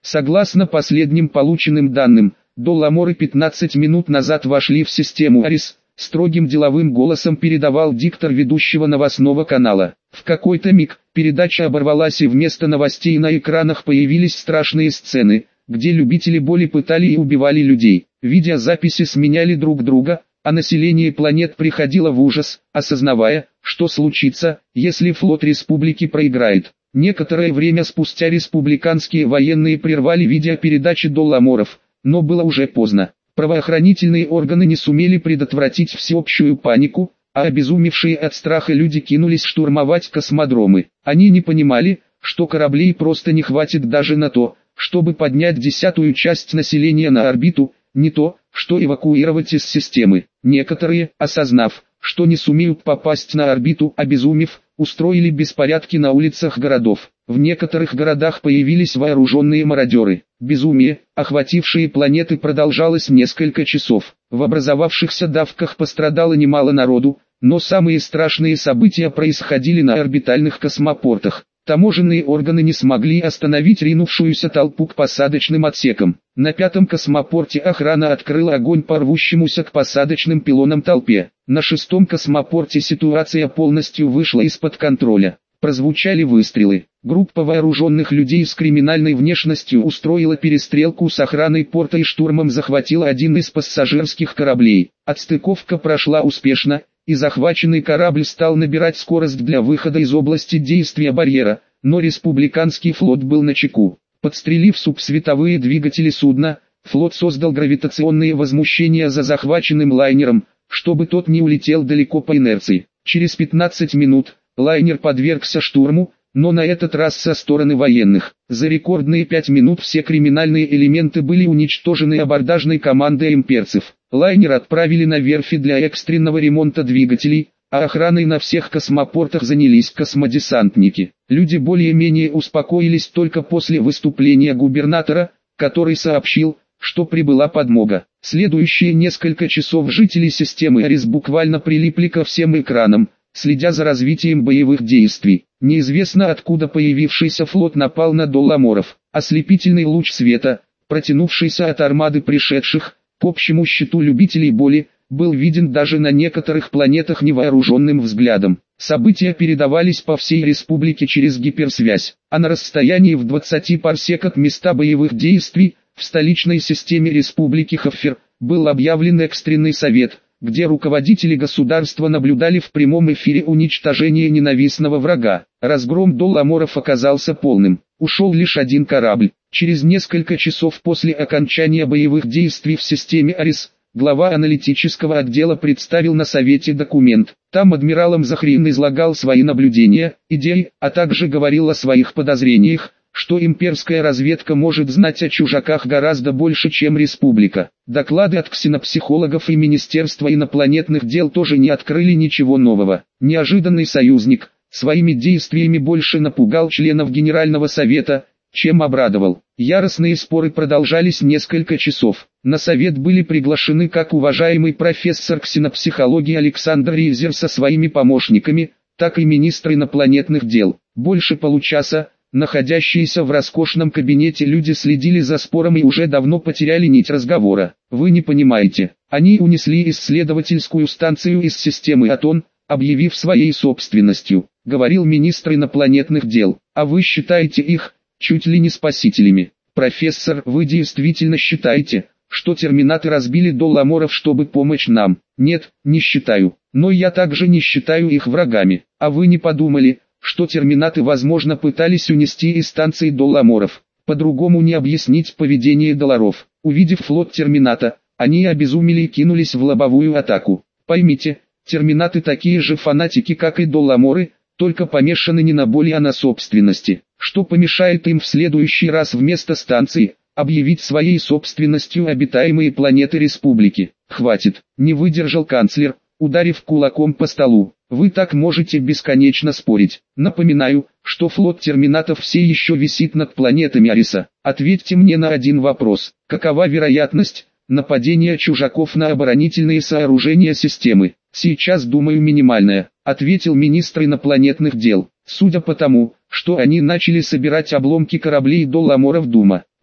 Согласно последним полученным данным, Долламоры 15 минут назад вошли в систему Арис, строгим деловым голосом передавал диктор ведущего новостного канала. В какой-то миг передача оборвалась, и вместо новостей на экранах появились страшные сцены, где любители боли пытали и убивали людей. Видеозаписи сменяли друг друга, а население планет приходило в ужас, осознавая, что случится, если флот республики проиграет. Некоторое время спустя республиканские военные прервали видеопередачи Долламоров, но было уже поздно. Правоохранительные органы не сумели предотвратить всеобщую панику, а обезумевшие от страха люди кинулись штурмовать космодромы. Они не понимали, что кораблей просто не хватит даже на то, чтобы поднять 10-ую часть населения на орбиту, не то, что эвакуировать из системы. Некоторые, осознав, что не сумеют попасть на орбиту, обезумев, устроили беспорядки на улицах городов. В некоторых городах появились вооруженные мародеры. Безумие, охватившее планеты, продолжалось несколько часов. В образовавшихся давках пострадало немало народу, но самые страшные события происходили на орбитальных космопортах. Таможенные органы не смогли остановить ринувшуюся толпу к посадочным отсекам. На 5-м космопорте охрана открыла огонь по рвущемуся к посадочным пилонам толпе. На 6-м космопорте ситуация полностью вышла из-под контроля. Прозвучали выстрелы. Группа вооруженных людей с криминальной внешностью устроила перестрелку с охраной порта и штурмом захватила один из пассажирских кораблей. Отстыковка прошла успешно, и захваченный корабль стал набирать скорость для выхода из области действия барьера, но республиканский флот был начеку. Подстрелив субсветовые двигатели судна, флот создал гравитационные возмущения за захваченным лайнером, чтобы тот не улетел далеко по инерции. Через 15 минут лайнер подвергся штурму, но на этот раз со стороны военных. За рекордные 5 минут все криминальные элементы были уничтожены абордажной командой имперцев. Лайнер отправили на верфи для экстренного ремонта двигателей, а охраной на всех космопортах занялись космодесантники. Люди более-менее успокоились только после выступления губернатора, который сообщил, что прибыла подмога. Следующие несколько часов жители системы Арис буквально прилипли ко всем экранам, следя за развитием боевых действий. Неизвестно откуда появившийся флот напал на Долламоров. Ослепительный луч света, протянувшийся от армады пришедших, к общему счету любителей боли, был виден даже на некоторых планетах невооруженным взглядом. События передавались по всей республике через гиперсвязь, а на расстоянии в 20 парсек от места боевых действий, в столичной системе республики Хаффер, был объявлен экстренный совет, где руководители государства наблюдали в прямом эфире уничтожение ненавистного врага. Разгром Долламоров оказался полным. Ушел лишь один корабль. Через несколько часов после окончания боевых действий в системе Арис, глава аналитического отдела представил на совете документ. Там адмиралом Захрин излагал свои наблюдения, идеи, а также говорил о своих подозрениях, что имперская разведка может знать о чужаках гораздо больше, чем республика. Доклады от ксенопсихологов и Министерства инопланетных дел тоже не открыли ничего нового. Неожиданный союзник своими действиями больше напугал членов Генерального совета, чем обрадовал. Яростные споры продолжались несколько часов. На совет были приглашены как уважаемый профессор ксенопсихологии Александр Ризер со своими помощниками, так и министр инопланетных дел. Больше получаса, находящиеся в роскошном кабинете люди следили за спором и уже давно потеряли нить разговора. Вы не понимаете, они унесли исследовательскую станцию из системы Атон, объявив своей собственностью, говорил министр инопланетных дел. А вы считаете их чуть ли не спасителями. Профессор, вы действительно считаете, что терминаты разбили Долламоров, чтобы помочь нам? Нет, не считаю. Но я также не считаю их врагами. А вы не подумали, что терминаты возможно пытались унести из станции Долламоров? По-другому не объяснить поведение долларов. Увидев флот термината, они обезумели и кинулись в лобовую атаку. Поймите, терминаты такие же фанатики, как и Долламоры, только помешаны не на боли, а на собственности. Что помешает им в следующий раз вместо станции объявить своей собственностью обитаемые планеты республики? Хватит, не выдержал канцлер, ударив кулаком по столу. Вы так можете бесконечно спорить. Напоминаю, что флот терминатов все еще висит над планетами Ариса. Ответьте мне на один вопрос. Какова вероятность нападения чужаков на оборонительные сооружения системы? Сейчас, думаю, минимальная, ответил министр инопланетных дел. Судя по тому, что они начали собирать обломки кораблей Долламоров, Дума.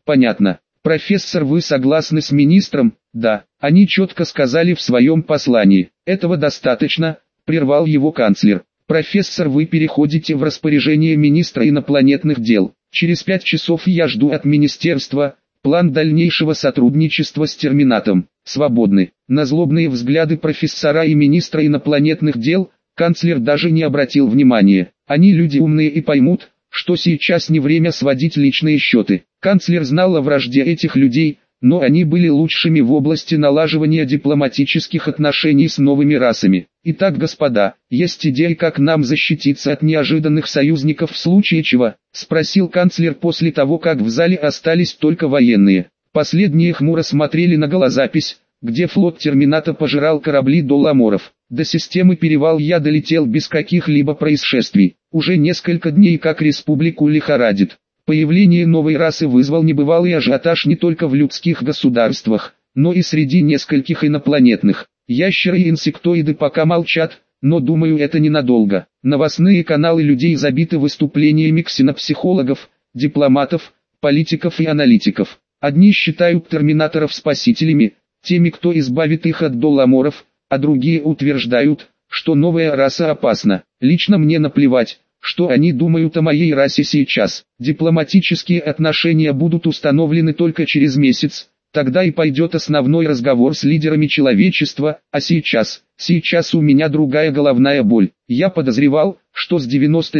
Понятно. Профессор, вы согласны с министром? Да. Они четко сказали в своем послании. Этого достаточно, прервал его канцлер. Профессор, вы переходите в распоряжение министра инопланетных дел. Через 5 часов я жду от министерства план дальнейшего сотрудничества с Терминатом. Свободны. На злобные взгляды профессора и министра инопланетных дел канцлер даже не обратил внимания. Они люди умные и поймут, что сейчас не время сводить личные счеты. Канцлер знал о вражде этих людей, но они были лучшими в области налаживания дипломатических отношений с новыми расами. Итак, господа, есть идея, как нам защититься от неожиданных союзников в случае чего? Спросил канцлер после того, как в зале остались только военные. Последние хмуро смотрели на голозапись, где флот Термината пожирал корабли Долламоров. До системы Перевал я долетел без каких-либо происшествий. Уже несколько дней как республику лихорадит. Появление новой расы вызвал небывалый ажиотаж не только в людских государствах, но и среди нескольких инопланетных. Ящеры и инсектоиды пока молчат, но думаю, это ненадолго. Новостные каналы людей забиты выступлениями ксенопсихологов, дипломатов, политиков и аналитиков. Одни считают терминаторов спасителями, теми, кто избавит их от Долламоров, а другие утверждают, что новая раса опасна. Лично мне наплевать, что они думают о моей расе сейчас. Дипломатические отношения будут установлены только через месяц, тогда и пойдет основной разговор с лидерами человечества, а сейчас у меня другая головная боль. Я подозревал, что с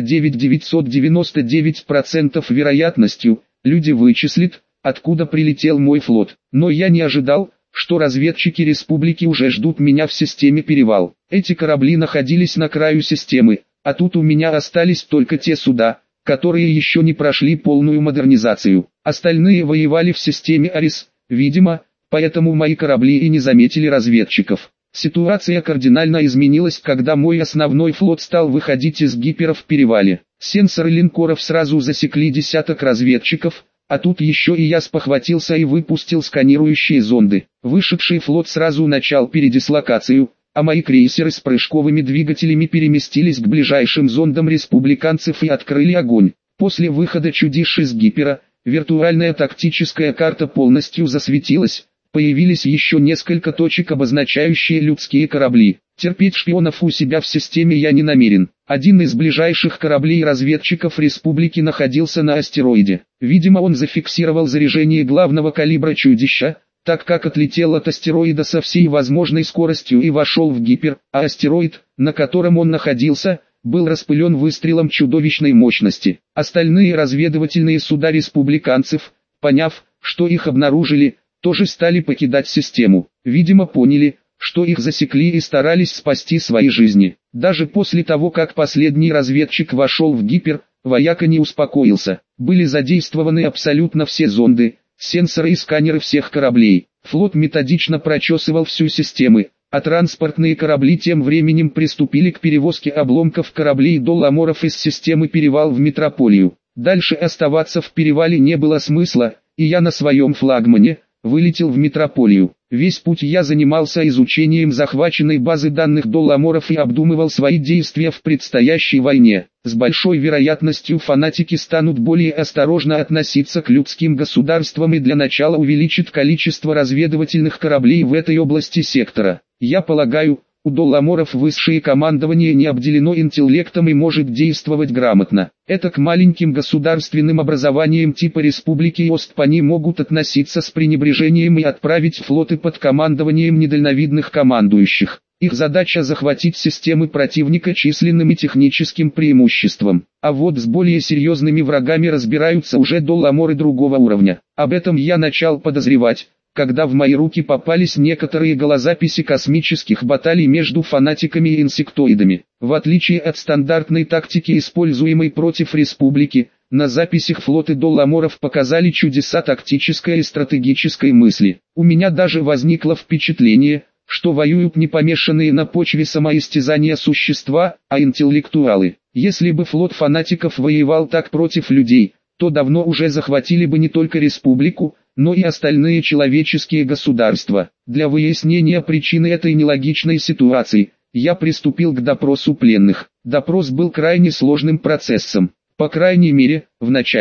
99,999% вероятностью, люди вычислят, откуда прилетел мой флот. Но я не ожидал, что разведчики республики уже ждут меня в системе Перевал. Эти корабли находились на краю системы, а тут у меня остались только те суда, которые еще не прошли полную модернизацию. Остальные воевали в системе Арис, видимо, поэтому мои корабли и не заметили разведчиков. Ситуация кардинально изменилась, когда мой основной флот стал выходить из гиперов в Перевале. Сенсоры линкоров сразу засекли десяток разведчиков, а тут еще и я спохватился и выпустил сканирующие зонды. Вышедший флот сразу начал передислокацию, а мои крейсеры с прыжковыми двигателями переместились к ближайшим зондам республиканцев и открыли огонь. После выхода чудищ из гипера, виртуальная тактическая карта полностью засветилась, появились еще несколько точек, обозначающие людские корабли. Терпеть шпионов у себя в системе я не намерен. Один из ближайших кораблей разведчиков республики находился на астероиде. Видимо, он зафиксировал заряжение главного калибра чудища, так как отлетел от астероида со всей возможной скоростью и вошел в гипер, а астероид, на котором он находился, был распылен выстрелом чудовищной мощности. Остальные разведывательные суда республиканцев, поняв, что их обнаружили, тоже стали покидать систему. Видимо, поняли, что их засекли и старались спасти свои жизни. Даже после того, как последний разведчик вошел в гипер, вояка не успокоился. Были задействованы абсолютно все зонды, сенсоры и сканеры всех кораблей. Флот методично прочесывал всю систему, а транспортные корабли тем временем приступили к перевозке обломков кораблей Долламоров из системы Перевал в метрополию. Дальше оставаться в Перевале не было смысла, и я на своем флагмане вылетел в метрополию. Весь путь я занимался изучением захваченной базы данных Долламоров и обдумывал свои действия в предстоящей войне. С большой вероятностью фанатики станут более осторожно относиться к людским государствам и для начала увеличат количество разведывательных кораблей в этой области сектора. Я полагаю, у Долламоров высшее командование не обделено интеллектом и может действовать грамотно. Это к маленьким государственным образованиям типа Республики Ост они могут относиться с пренебрежением и отправить флоты под командованием недальновидных командующих. Их задача захватить системы противника численным и техническим преимуществом. А вот с более серьезными врагами разбираются уже Долламоры другого уровня. Об этом я начал подозревать, когда в мои руки попались некоторые голозаписи космических баталий между фанатиками и инсектоидами. В отличие от стандартной тактики, используемой против республики, на записях флоты Долламоров показали чудеса тактической и стратегической мысли. У меня даже возникло впечатление, что воюют не помешанные на почве самоистязания существа, а интеллектуалы. Если бы флот фанатиков воевал так против людей, то давно уже захватили бы не только республику, но и остальные человеческие государства. Для выяснения причины этой нелогичной ситуации, я приступил к допросу пленных. Допрос был крайне сложным процессом. По крайней мере, в начале.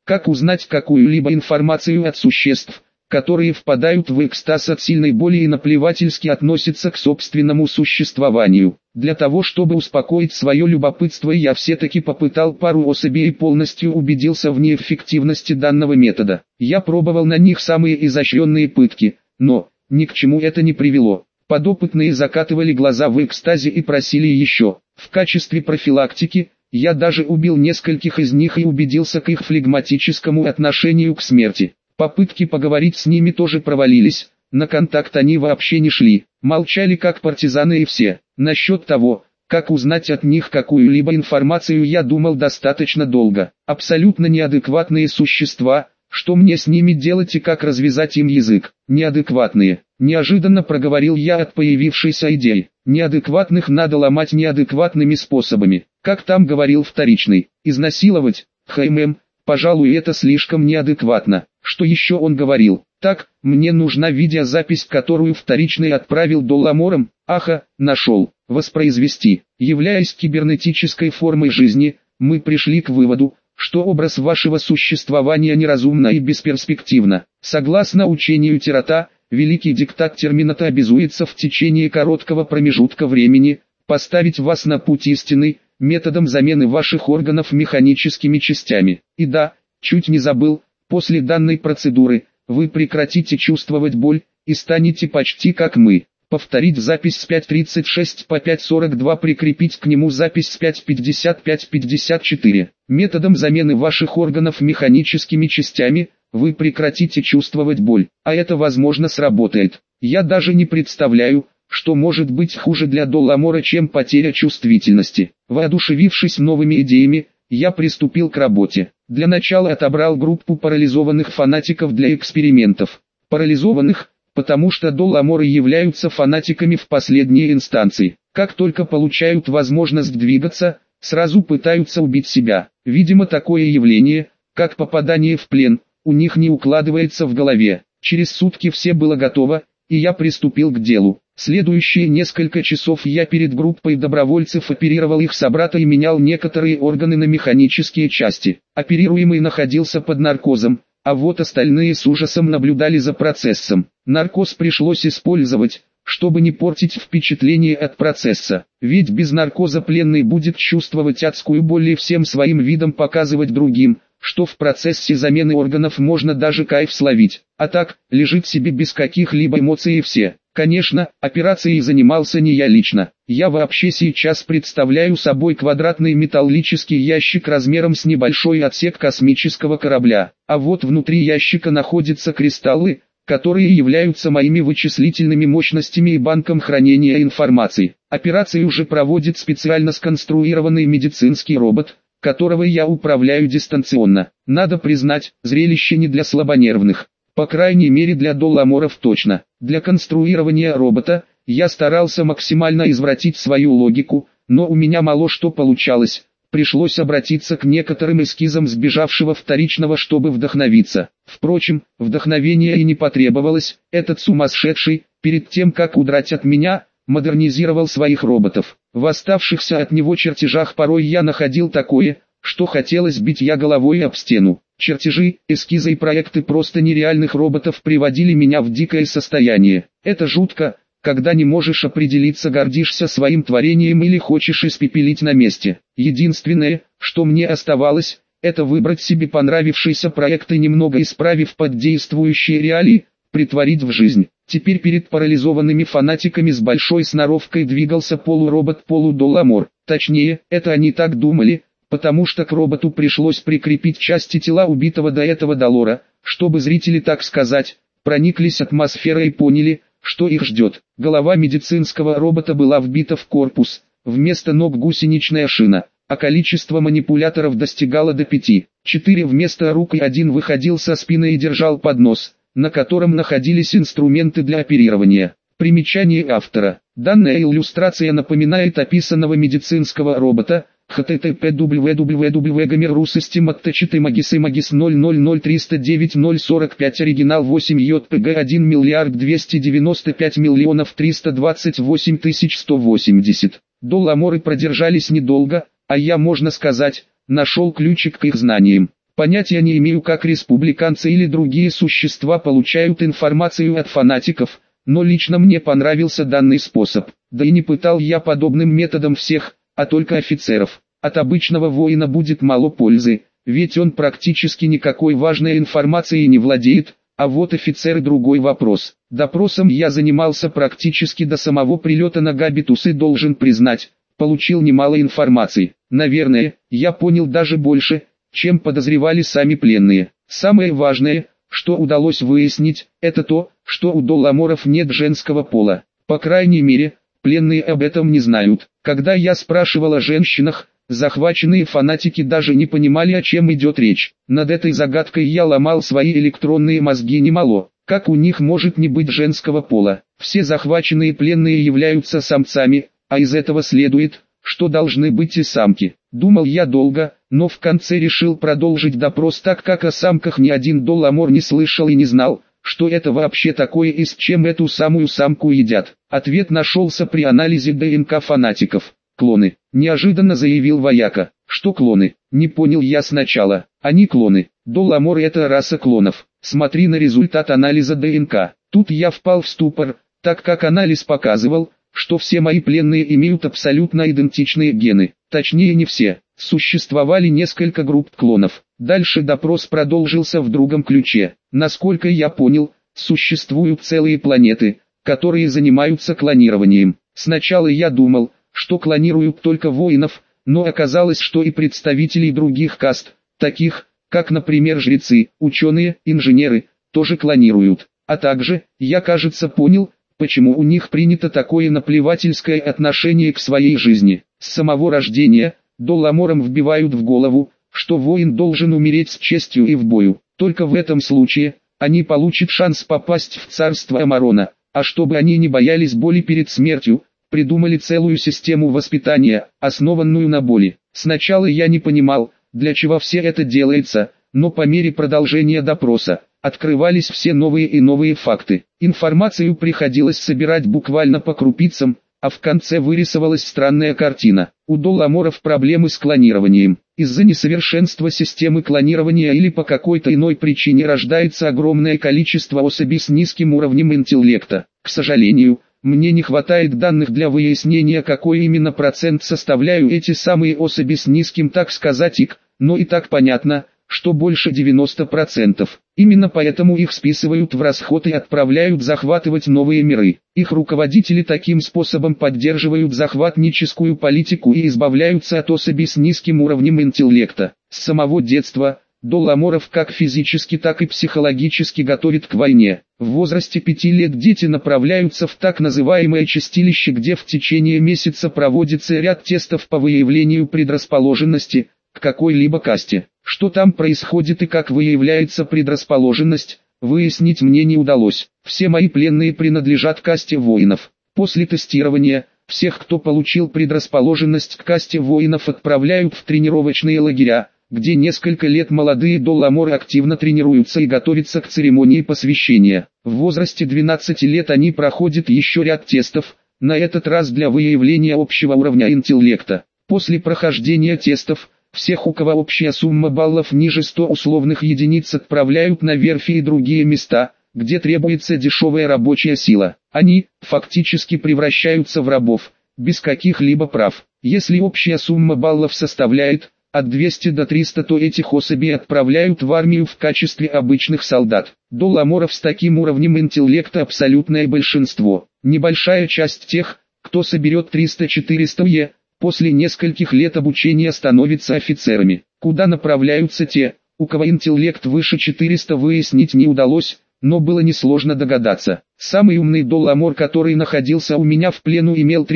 Как узнать какую-либо информацию от существ, которые впадают в экстаз от сильной боли и наплевательски относятся к собственному существованию. Для того чтобы успокоить свое любопытство, я все-таки попытал пару особей и полностью убедился в неэффективности данного метода. Я пробовал на них самые изощренные пытки, но ни к чему это не привело. Подопытные закатывали глаза в экстазе и просили еще. В качестве профилактики, я даже убил нескольких из них и убедился к их флегматическому отношению к смерти. Попытки поговорить с ними тоже провалились, на контакт они вообще не шли, молчали как партизаны и все. Насчет того, как узнать от них какую-либо информацию, я думал достаточно долго. Абсолютно неадекватные существа, что мне с ними делать и как развязать им язык? Неадекватные. Неожиданно проговорил я от появившейся идеи. Неадекватных надо ломать неадекватными способами. Как там говорил вторичный, изнасиловать? Пожалуй, это слишком неадекватно. Что еще он говорил? Так, мне нужна видеозапись, которую вторичный отправил Долламорам. Аха, нашел. Воспроизвести. Являясь кибернетической формой жизни, мы пришли к выводу, что образ вашего существования неразумно и бесперспективно. Согласно учению Тирата, великий диктат Термината обязуется в течение короткого промежутка времени поставить вас на путь истинный, методом замены ваших органов механическими частями. И да, чуть не забыл, после данной процедуры, вы прекратите чувствовать боль, и станете почти как мы. Повторить запись с 5.36 по 5.42, прикрепить к нему запись с 5.55-54. Методом замены ваших органов механическими частями, вы прекратите чувствовать боль, а это возможно сработает. Я даже не представляю, что может быть хуже для Долламора, чем потеря чувствительности. Воодушевившись новыми идеями, я приступил к работе. Для начала отобрал группу парализованных фанатиков для экспериментов. Парализованных, потому что Долламоры являются фанатиками в последней инстанции. Как только получают возможность двигаться, сразу пытаются убить себя. Видимо, такое явление, как попадание в плен, у них не укладывается в голове. Через сутки все было готово, и я приступил к делу. Следующие несколько часов я перед группой добровольцев оперировал их собрата и менял некоторые органы на механические части. Оперируемый находился под наркозом, а вот остальные с ужасом наблюдали за процессом. Наркоз пришлось использовать, чтобы не портить впечатление от процесса. Ведь без наркоза пленный будет чувствовать адскую боль и всем своим видом показывать другим, что в процессе замены органов можно даже кайф словить. А так, лежит себе без каких-либо эмоций и все. Конечно, операцией занимался не я лично. Я вообще сейчас представляю собой квадратный металлический ящик размером с небольшой отсек космического корабля. А вот внутри ящика находятся кристаллы, которые являются моими вычислительными мощностями и банком хранения информации. Операцию уже проводит специально сконструированный медицинский робот, которого я управляю дистанционно. Надо признать, зрелище не для слабонервных. По крайней мере для Долламоров точно. Для конструирования робота, я старался максимально извратить свою логику, но у меня мало что получалось. Пришлось обратиться к некоторым эскизам сбежавшего вторичного, чтобы вдохновиться. Впрочем, вдохновения и не потребовалось. Этот сумасшедший, перед тем как удрать от меня, модернизировал своих роботов. В оставшихся от него чертежах порой я находил такое, что хотелось бить я головой об стену. Чертежи, эскизы и проекты просто нереальных роботов приводили меня в дикое состояние. Это жутко, когда не можешь определиться, гордишься своим творением или хочешь испепелить на месте. Единственное, что мне оставалось, это выбрать себе понравившийся проект и, немного исправив под действующие реалии, притворить в жизнь. Теперь перед парализованными фанатиками с большой сноровкой двигался полуробот-полудолламор. Точнее, это они так думали, потому что к роботу пришлось прикрепить части тела убитого до этого Доллора, чтобы зрители, так сказать, прониклись атмосферой и поняли, что их ждет. Голова медицинского робота была вбита в корпус, вместо ног гусеничная шина, а количество манипуляторов достигало до 5. 4 вместо рук и 1 выходил со спины и держал поднос, на котором находились инструменты для оперирования. Примечание автора. Данная иллюстрация напоминает описанного медицинского робота, http www.gamerus-system@magis-000309-045 оригинал 8 JPG 1 миллиард 295 миллионов 328 тысяч 180. Долламоры продержались недолго, а я, можно сказать, нашел ключик к их знаниям. Понятия не имею, как республиканцы или другие существа получают информацию от фанатиков, но лично мне понравился данный способ. Да и не пытал я подобным методом всех, а только офицеров. От обычного воина будет мало пользы, ведь он практически никакой важной информацией не владеет, а вот офицеры другой вопрос. Допросом я занимался практически до самого прилета на Габитус и должен признать, получил немало информации. Наверное, я понял даже больше, чем подозревали сами пленные. Самое важное, что удалось выяснить, это то, что у долламоров нет женского пола. По крайней мере, пленные об этом не знают. Когда я спрашивал о женщинах, захваченные фанатики даже не понимали, о чем идет речь. Над этой загадкой я ломал свои электронные мозги немало. Как у них может не быть женского пола? Все захваченные пленные являются самцами, а из этого следует, что должны быть и самки. Думал я долго, но в конце решил продолжить допрос, так как о самках ни один долламор не слышал и не знал, что это вообще такое и с чем эту самую самку едят. Ответ нашелся при анализе ДНК фанатиков. Клоны. Неожиданно заявил вояка. Что клоны? Не понял я сначала. Они клоны. Долламоры — это раса клонов. Смотри на результат анализа ДНК. Тут я впал в ступор, так как анализ показывал, что все мои пленные имеют абсолютно идентичные гены. Точнее, не все. Существовали несколько групп клонов. Дальше допрос продолжился в другом ключе. Насколько я понял, существуют целые планеты, которые занимаются клонированием. Сначала я думал, что клонируют только воинов, но оказалось, что и представителей других каст, таких, как, например, жрецы, ученые, инженеры, тоже клонируют. А также, я, кажется, понял, почему у них принято такое наплевательское отношение к своей жизни. С самого рождения, долламорам вбивают в голову, что воин должен умереть с честью и в бою. Только в этом случае, они получат шанс попасть в царство Амарона. А чтобы они не боялись боли перед смертью, придумали целую систему воспитания, основанную на боли. Сначала я не понимал, для чего все это делается, но по мере продолжения допроса, открывались все новые и новые факты. Информацию приходилось собирать буквально по крупицам, а в конце вырисовалась странная картина. У долламоров проблемы с клонированием. Из-за несовершенства системы клонирования или по какой-то иной причине рождается огромное количество особей с низким уровнем интеллекта. К сожалению, мне не хватает данных для выяснения, какой именно процент составляют эти самые особи с низким, так сказать, ИК, но и так понятно, что больше 90%. Именно поэтому их списывают в расход и отправляют захватывать новые миры. Их руководители таким способом поддерживают захватническую политику и избавляются от особей с низким уровнем интеллекта. С самого детства долламоров как физически, так и психологически готовят к войне. В возрасте 5 лет дети направляются в так называемое чистилище, где в течение месяца проводится ряд тестов по выявлению предрасположенности к какой-либо касте. Что там происходит и как выявляется предрасположенность, выяснить мне не удалось. Все мои пленные принадлежат касте воинов. После тестирования, всех, кто получил предрасположенность к касте воинов, отправляют в тренировочные лагеря, где несколько лет молодые долламоры активно тренируются и готовятся к церемонии посвящения. В возрасте 12 лет они проходят еще ряд тестов, на этот раз для выявления общего уровня интеллекта. После прохождения тестов, всех, у кого общая сумма баллов ниже 100 условных единиц, отправляют на верфи и другие места, где требуется дешевая рабочая сила. Они, фактически, превращаются в рабов, без каких-либо прав. Если общая сумма баллов составляет от 200 до 300, то этих особей отправляют в армию в качестве обычных солдат. Долламоров с таким уровнем интеллекта абсолютное большинство. Небольшая часть тех, кто соберет 300-400 Е, после нескольких лет обучения становятся офицерами. Куда направляются те, у кого интеллект выше 400, выяснить не удалось, но было несложно догадаться. Самый умный долламор, который находился у меня в плену, имел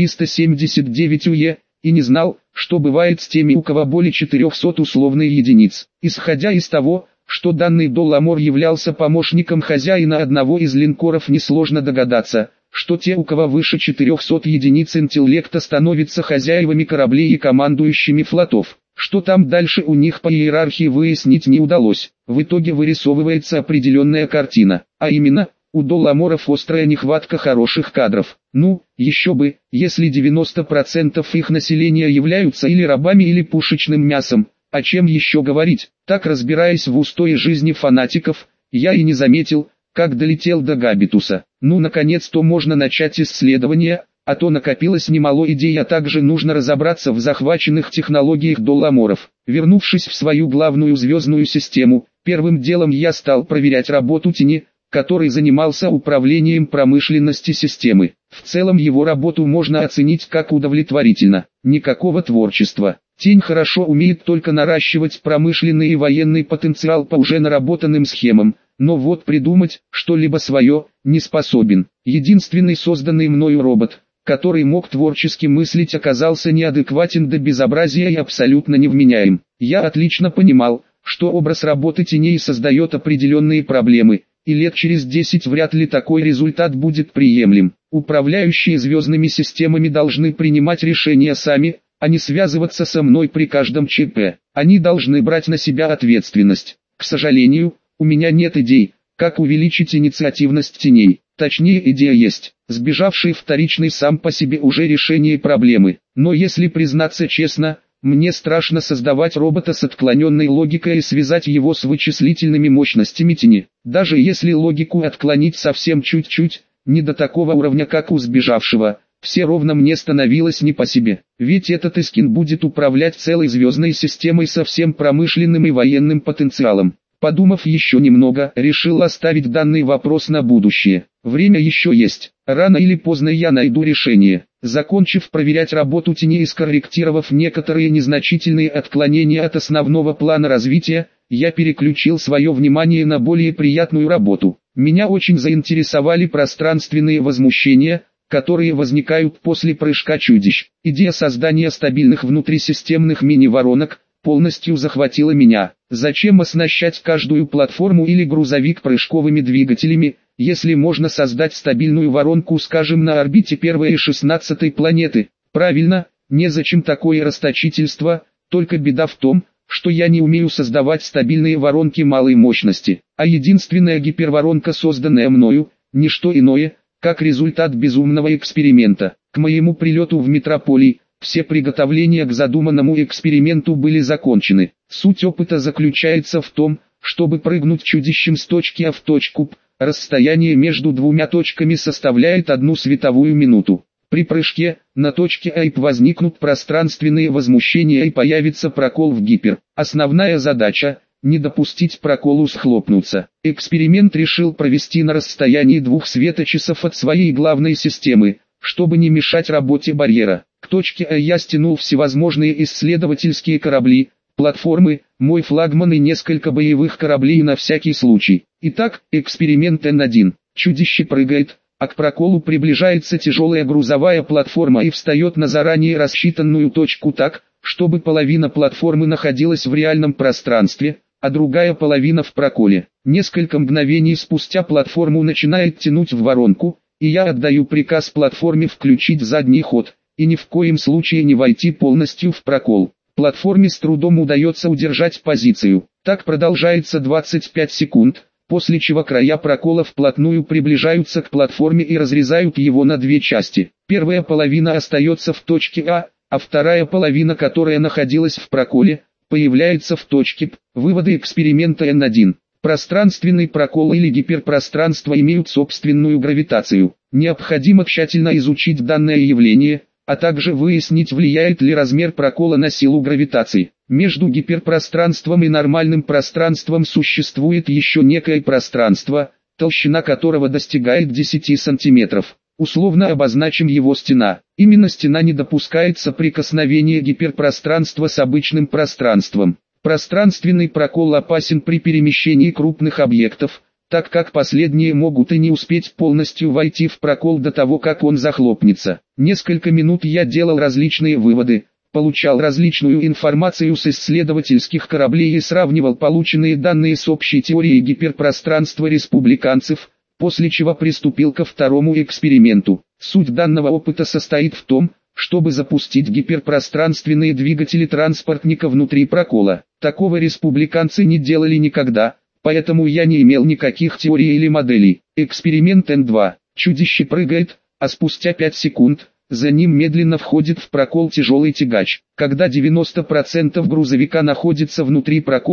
379 УЕ, и не знал, что бывает с теми, у кого более 400 условных единиц. Исходя из того, что данный долламор являлся помощником хозяина одного из линкоров, несложно догадаться, что те, у кого выше 400 единиц интеллекта, становятся хозяевами кораблей и командующими флотов. Что там дальше у них по иерархии, выяснить не удалось. В итоге вырисовывается определенная картина, а именно, у долламоров острая нехватка хороших кадров. Ну, еще бы, если 90% их населения являются или рабами, или пушечным мясом. О чем еще говорить? Так, разбираясь в устое жизни фанатиков, я и не заметил, как долетел до Габитуса. Ну, наконец-то можно начать исследование, а то накопилось немало идей, а также нужно разобраться в захваченных технологиях Долламоров. Вернувшись в свою главную звездную систему, первым делом я стал проверять работу Тени, который занимался управлением промышленности системы. В целом его работу можно оценить как удовлетворительно. Никакого творчества. Тень хорошо умеет только наращивать промышленный и военный потенциал по уже наработанным схемам, но вот придумать что-либо свое не способен. Единственный созданный мною робот, который мог творчески мыслить, оказался неадекватен до безобразия и абсолютно невменяем. Я отлично понимал, что образ работы теней создает определенные проблемы, и лет через 10 вряд ли такой результат будет приемлем. Управляющие звездными системами должны принимать решения сами, а не связываться со мной при каждом ЧП. Они должны брать на себя ответственность. К сожалению, у меня нет идей, как увеличить инициативность теней. Точнее, идея есть, сбежавший вторичный сам по себе уже решение проблемы. Но если признаться честно, мне страшно создавать робота с отклоненной логикой и связать его с вычислительными мощностями тени. Даже если логику отклонить совсем чуть-чуть, не до такого уровня, как у сбежавшего, все равно мне становилось не по себе. Ведь этот Искин будет управлять целой звездной системой со всем промышленным и военным потенциалом. Подумав еще немного, решил оставить данный вопрос на будущее. Время еще есть. Рано или поздно я найду решение. Закончив проверять работу теней и скорректировав некоторые незначительные отклонения от основного плана развития, я переключил свое внимание на более приятную работу. Меня очень заинтересовали пространственные возмущения, которые возникают после прыжка чудищ. Идея создания стабильных внутрисистемных мини-воронок полностью захватила меня. Зачем оснащать каждую платформу или грузовик прыжковыми двигателями, если можно создать стабильную воронку, скажем, на орбите 1 и 16 планеты? Правильно, незачем такое расточительство, только беда в том, что я не умею создавать стабильные воронки малой мощности, а единственная гиперворонка, созданная мною, не что иное, как результат безумного эксперимента. К моему прилету в метрополий, все приготовления к задуманному эксперименту были закончены. Суть опыта заключается в том, чтобы прыгнуть чудищем с точки А в точку П. Расстояние между двумя точками составляет 1 световую минуту. При прыжке на точке А и П возникнут пространственные возмущения и появится прокол в гипер. Основная задача – не допустить проколу схлопнуться. Эксперимент решил провести на расстоянии 2 светочасов от своей главной системы, чтобы не мешать работе барьера. К точке А я стянул всевозможные исследовательские корабли, платформы, мой флагман и несколько боевых кораблей на всякий случай. Итак, эксперимент N1. Чудище прыгает, а к проколу приближается тяжелая грузовая платформа и встает на заранее рассчитанную точку так, чтобы половина платформы находилась в реальном пространстве, а другая половина в проколе. Несколько мгновений спустя платформу начинает тянуть в воронку, и я отдаю приказ платформе включить задний ход, и ни в коем случае не войти полностью в прокол. Платформе с трудом удается удержать позицию. Так продолжается 25 секунд, после чего края прокола вплотную приближаются к платформе и разрезают его на 2 части. Первая половина остается в точке А вторая половина, которая находилась в проколе, появляется в точке П. Выводы эксперимента N1. Пространственный прокол или гиперпространство имеют собственную гравитацию. Необходимо тщательно изучить данное явление, а также выяснить, влияет ли размер прокола на силу гравитации. Между гиперпространством и нормальным пространством существует еще некое пространство, толщина которого достигает 10 сантиметров. Условно обозначим его стена. Именно стена не допускает соприкосновения гиперпространства с обычным пространством. Пространственный прокол опасен при перемещении крупных объектов, так как последние могут и не успеть полностью войти в прокол до того, как он захлопнется. Несколько минут я делал различные выводы, получал различную информацию с исследовательских кораблей и сравнивал полученные данные с общей теорией гиперпространства республиканцев, после чего приступил ко второму эксперименту. Суть данного опыта состоит в том, чтобы запустить гиперпространственные двигатели транспортника внутри прокола. Такого республиканцы не делали никогда, поэтому я не имел никаких теорий или моделей. Эксперимент N2. Чудище прыгает, а спустя 5 секунд, за ним медленно входит в прокол тяжелый тягач. Когда 90% грузовика находится внутри прокола,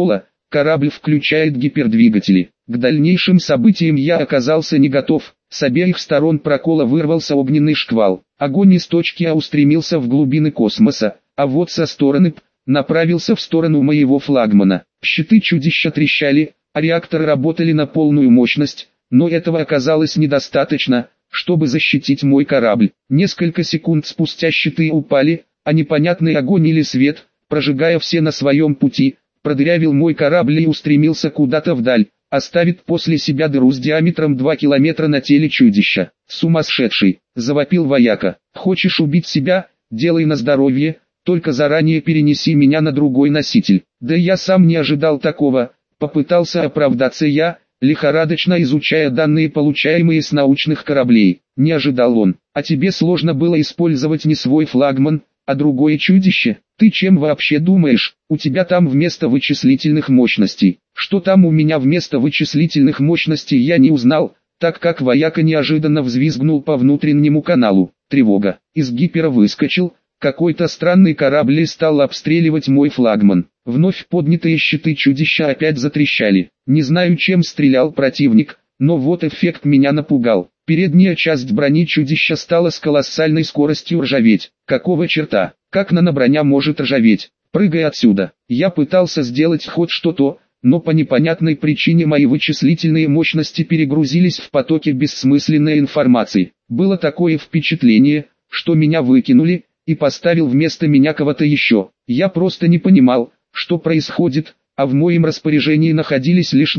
корабль включает гипердвигатели. К дальнейшим событиям я оказался не готов. С обеих сторон прокола вырвался огненный шквал. Огонь из точки А устремился в глубины космоса, а вот со стороны П направился в сторону моего флагмана. Щиты чудища трещали, а реакторы работали на полную мощность, но этого оказалось недостаточно, чтобы защитить мой корабль. Несколько секунд спустя щиты упали, а непонятный огонь или свет, прожигая все на своем пути, продырявил мой корабль и устремился куда-то вдаль, оставит после себя дыру с диаметром 2 километра на теле чудища. «Сумасшедший!» – завопил вояка. «Хочешь убить себя? Делай на здоровье, только заранее перенеси меня на другой носитель». «Да я сам не ожидал такого», – попытался оправдаться я, лихорадочно изучая данные, получаемые с научных кораблей. Не ожидал он. «А тебе сложно было использовать не свой флагман, а другое чудище? Ты чем вообще думаешь? У тебя там вместо вычислительных мощностей». Что там у меня вместо вычислительных мощностей я не узнал, так как вояка неожиданно взвизгнул по внутреннему каналу. Тревога. Из гипера выскочил какой-то странный корабль и стал обстреливать мой флагман. Вновь поднятые щиты чудища опять затрещали. Не знаю, чем стрелял противник, но вот эффект меня напугал. Передняя часть брони чудища стала с колоссальной скоростью ржаветь. Какого черта? Как наноброня может ржаветь? Прыгай отсюда. Я пытался сделать хоть что-то, но по непонятной причине мои вычислительные мощности перегрузились в потоки бессмысленной информации. Было такое впечатление, что меня выкинули, и поставил вместо меня кого-то еще. Я просто не понимал, что происходит, а в моем распоряжении находились лишь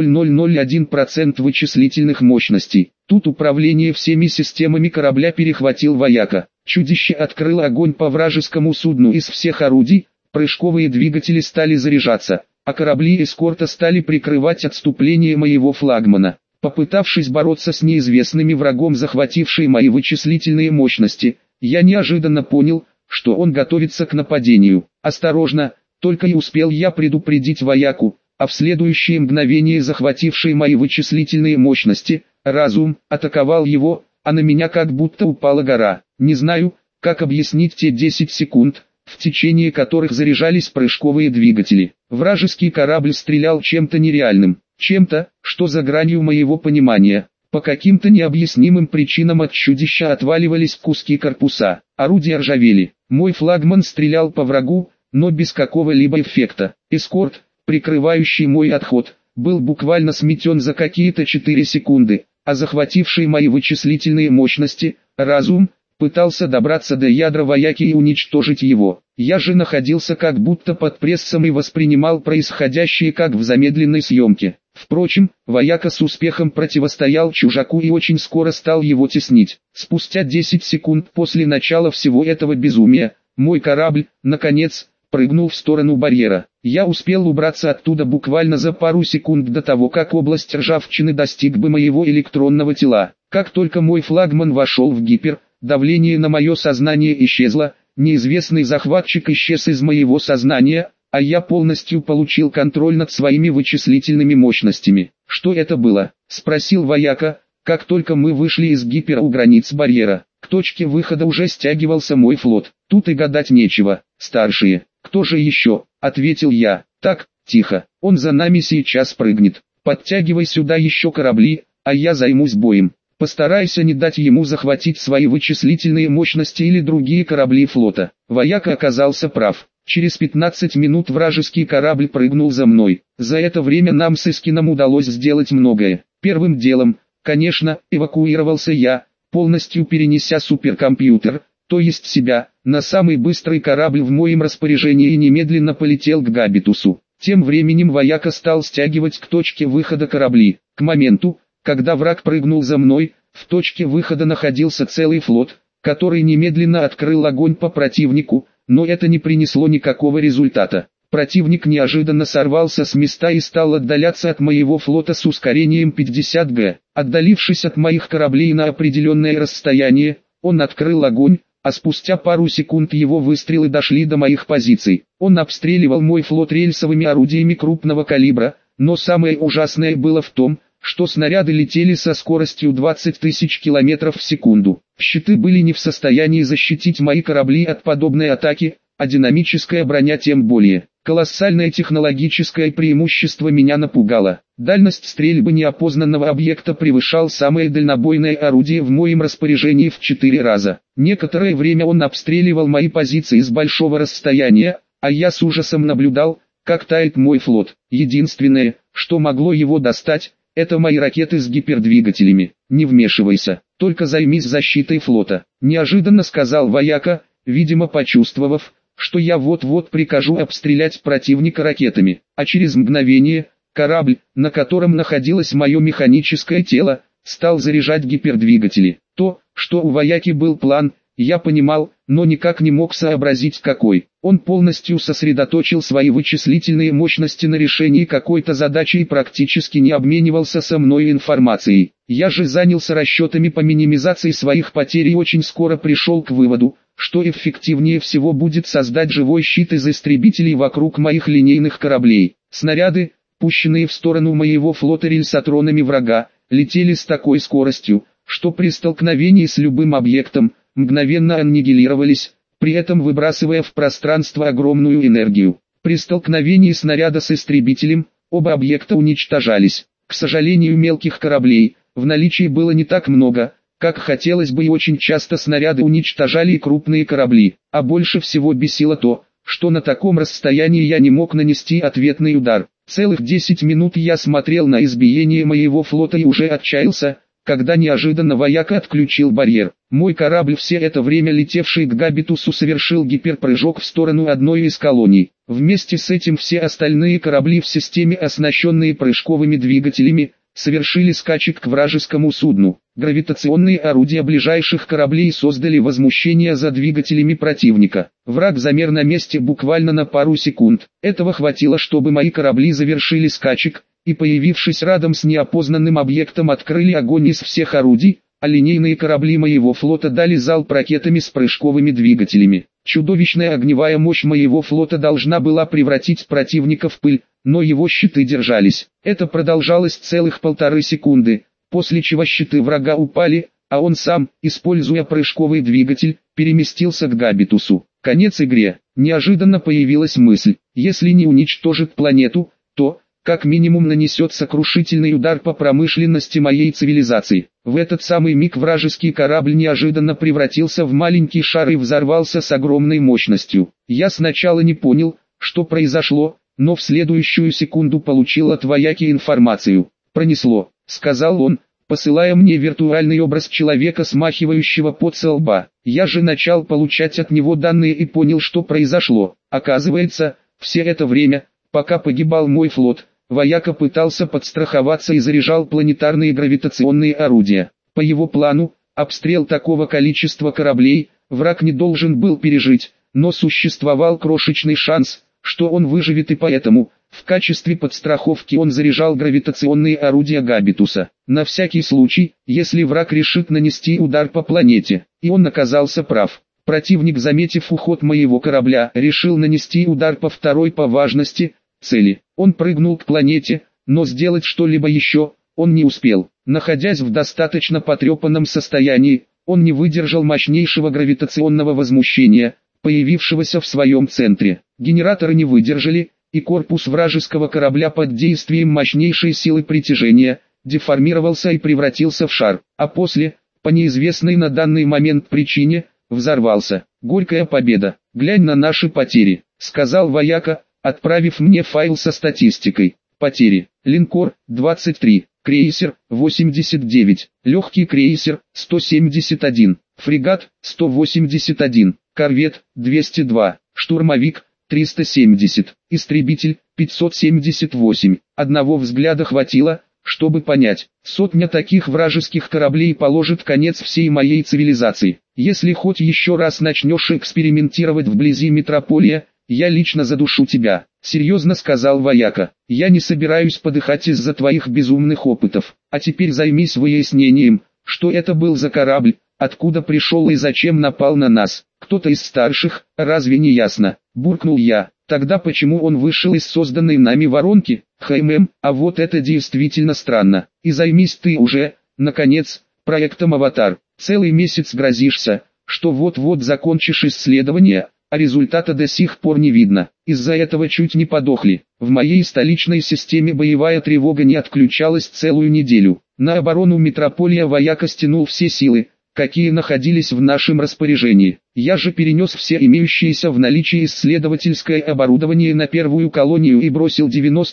0,0001% вычислительных мощностей. Тут управление всеми системами корабля перехватил вояка. Чудище открыло огонь по вражескому судну из всех орудий, прыжковые двигатели стали заряжаться, а корабли эскорта стали прикрывать отступление моего флагмана. Попытавшись бороться с неизвестными врагом, захватившей мои вычислительные мощности, я неожиданно понял, что он готовится к нападению. «Осторожно!» только и успел я предупредить вояку, а в следующее мгновение захвативший мои вычислительные мощности, разум, атаковал его, а на меня как будто упала гора. Не знаю, как объяснить те 10 секунд, в течение которых заряжались прыжковые двигатели. Вражеский корабль стрелял чем-то нереальным, чем-то, что за гранью моего понимания. По каким-то необъяснимым причинам от чудища отваливались куски корпуса, орудия ржавели. Мой флагман стрелял по врагу, но без какого-либо эффекта. Эскорт, прикрывающий мой отход, был буквально сметен за какие-то 4 секунды, а захвативший мои вычислительные мощности, разум, пытался добраться до ядра вояки и уничтожить его. Я же находился как будто под прессом и воспринимал происходящее как в замедленной съемке. Впрочем, вояка с успехом противостоял чужаку и очень скоро стал его теснить. Спустя 10 секунд после начала всего этого безумия, мой корабль, наконец, прыгнул в сторону барьера. Я успел убраться оттуда буквально за пару секунд до того, как область ржавчины достиг бы моего электронного тела. Как только мой флагман вошел в гипер, давление на мое сознание исчезло, неизвестный захватчик исчез из моего сознания, а я полностью получил контроль над своими вычислительными мощностями. «Что это было?» – спросил вояка, как только мы вышли из гипера у границ барьера. К точке выхода уже стягивался мой флот. Тут и гадать нечего. «Старшие, кто же еще?» – ответил я. «Так, тихо, он за нами сейчас прыгнет. Подтягивай сюда еще корабли, а я займусь боем. Постарайся не дать ему захватить свои вычислительные мощности или другие корабли флота». Вояка оказался прав. Через 15 минут вражеский корабль прыгнул за мной. За это время нам с Искином удалось сделать многое. Первым делом, конечно, эвакуировался я, полностью перенеся суперкомпьютер, то есть себя, на самый быстрый корабль в моем распоряжении и немедленно полетел к Габитусу. Тем временем вояка стал стягивать к точке выхода корабли. К моменту, когда враг прыгнул за мной, в точке выхода находился целый флот, который немедленно открыл огонь по противнику, но это не принесло никакого результата. Противник неожиданно сорвался с места и стал отдаляться от моего флота с ускорением 50 г. Отдалившись от моих кораблей на определенное расстояние, он открыл огонь, а спустя пару секунд его выстрелы дошли до моих позиций. Он обстреливал мой флот рельсовыми орудиями крупного калибра, но самое ужасное было в том, что снаряды летели со скоростью 20 тысяч километров в секунду. Щиты были не в состоянии защитить мои корабли от подобной атаки, а динамическая броня тем более. Колоссальное технологическое преимущество меня напугало. Дальность стрельбы неопознанного объекта превышал самое дальнобойное орудие в моем распоряжении в 4 раза. Некоторое время он обстреливал мои позиции с большого расстояния, а я с ужасом наблюдал, как тает мой флот. Единственное, что могло его достать, это мои ракеты с гипердвигателями. Не вмешивайся, только займись защитой флота. Неожиданно сказал вояка, видимо почувствовав, что я вот-вот прикажу обстрелять противника ракетами. А через мгновение, корабль, на котором находилось мое механическое тело, стал заряжать гипердвигатели. То, что у вояки был план, я понимал, но никак не мог сообразить какой. Он полностью сосредоточил свои вычислительные мощности на решении какой-то задачи и практически не обменивался со мной информацией. Я же занялся расчетами по минимизации своих потерь и очень скоро пришел к выводу, что эффективнее всего будет создать живой щит из истребителей вокруг моих линейных кораблей. Снаряды, пущенные в сторону моего флота рельсотронами врага, летели с такой скоростью, что при столкновении с любым объектом, мгновенно аннигилировались, при этом выбрасывая в пространство огромную энергию. При столкновении снаряда с истребителем, оба объекта уничтожались. К сожалению, мелких кораблей в наличии было не так много, как хотелось бы, и очень часто снаряды уничтожали и крупные корабли. А больше всего бесило то, что на таком расстоянии я не мог нанести ответный удар. Целых 10 минут я смотрел на избиение моего флота и уже отчаялся, когда неожиданно вояка отключил барьер. Мой корабль, все это время летевший к Габитусу, совершил гиперпрыжок в сторону одной из колоний. Вместе с этим все остальные корабли в системе, оснащенные прыжковыми двигателями, совершили скачек к вражескому судну. Гравитационные орудия ближайших кораблей создали возмущение за двигателями противника. Враг замер на месте буквально на пару секунд. Этого хватило, чтобы мои корабли завершили скачек, и, появившись рядом с неопознанным объектом, открыли огонь из всех орудий, а линейные корабли моего флота дали залп ракетами с прыжковыми двигателями. Чудовищная огневая мощь моего флота должна была превратить противника в пыль, но его щиты держались. Это продолжалось целых 1,5 секунды, после чего щиты врага упали, а он сам, используя прыжковый двигатель, переместился к Габитусу. Конец игре. Неожиданно появилась мысль: если не уничтожит планету, то, как минимум, нанесет сокрушительный удар по промышленности моей цивилизации. В этот самый миг вражеский корабль неожиданно превратился в маленький шар и взорвался с огромной мощностью. Я сначала не понял, что произошло, но в следующую секунду получил от вояки информацию. «Пронесло», — сказал он, посылая мне виртуальный образ человека, смахивающего пот со лба. Я же начал получать от него данные и понял, что произошло. Оказывается, все это время, пока погибал мой флот, вояка пытался подстраховаться и заряжал планетарные гравитационные орудия. По его плану, обстрел такого количества кораблей враг не должен был пережить, но существовал крошечный шанс, что он выживет, и поэтому, в качестве подстраховки, он заряжал гравитационные орудия Габитуса. На всякий случай, если враг решит нанести удар по планете. И он оказался прав. Противник, заметив уход моего корабля, решил нанести удар по второй по важности цели. Он прыгнул к планете, но сделать что-либо еще он не успел. Находясь в достаточно потрепанном состоянии, он не выдержал мощнейшего гравитационного возмущения, появившегося в своем центре. Генераторы не выдержали, и корпус вражеского корабля под действием мощнейшей силы притяжения деформировался и превратился в шар, а после, по неизвестной на данный момент причине, взорвался. «Горькая победа. Глянь на наши потери», — сказал вояка, отправив мне файл со статистикой. Потери: линкор — 23, крейсер — 89, легкий крейсер — 171, фрегат — 181, корвет — 202, штурмовик — 370, истребитель — 578. Одного взгляда хватило, чтобы понять: сотня таких вражеских кораблей положит конец всей моей цивилизации. Если хоть еще раз начнешь экспериментировать вблизи метрополия, я лично задушу тебя, серьезно сказал вояка. Я не собираюсь подыхать из-за твоих безумных опытов. А теперь займись выяснением, что это был за корабль, откуда пришел и зачем напал на нас. Кто-то из старших, разве не ясно? Буркнул я. Тогда почему он вышел из созданной нами воронки? А вот это действительно странно. И займись ты уже, наконец, проектом «Аватар». Целый месяц грозишься, что вот-вот закончишь исследование, а результата до сих пор не видно. Из-за этого чуть не подохли. В моей столичной системе боевая тревога не отключалась целую неделю. На оборону метрополия вояка стянул все силы, какие находились в нашем распоряжении. Я же перенес все имеющиеся в наличии исследовательское оборудование на первую колонию и бросил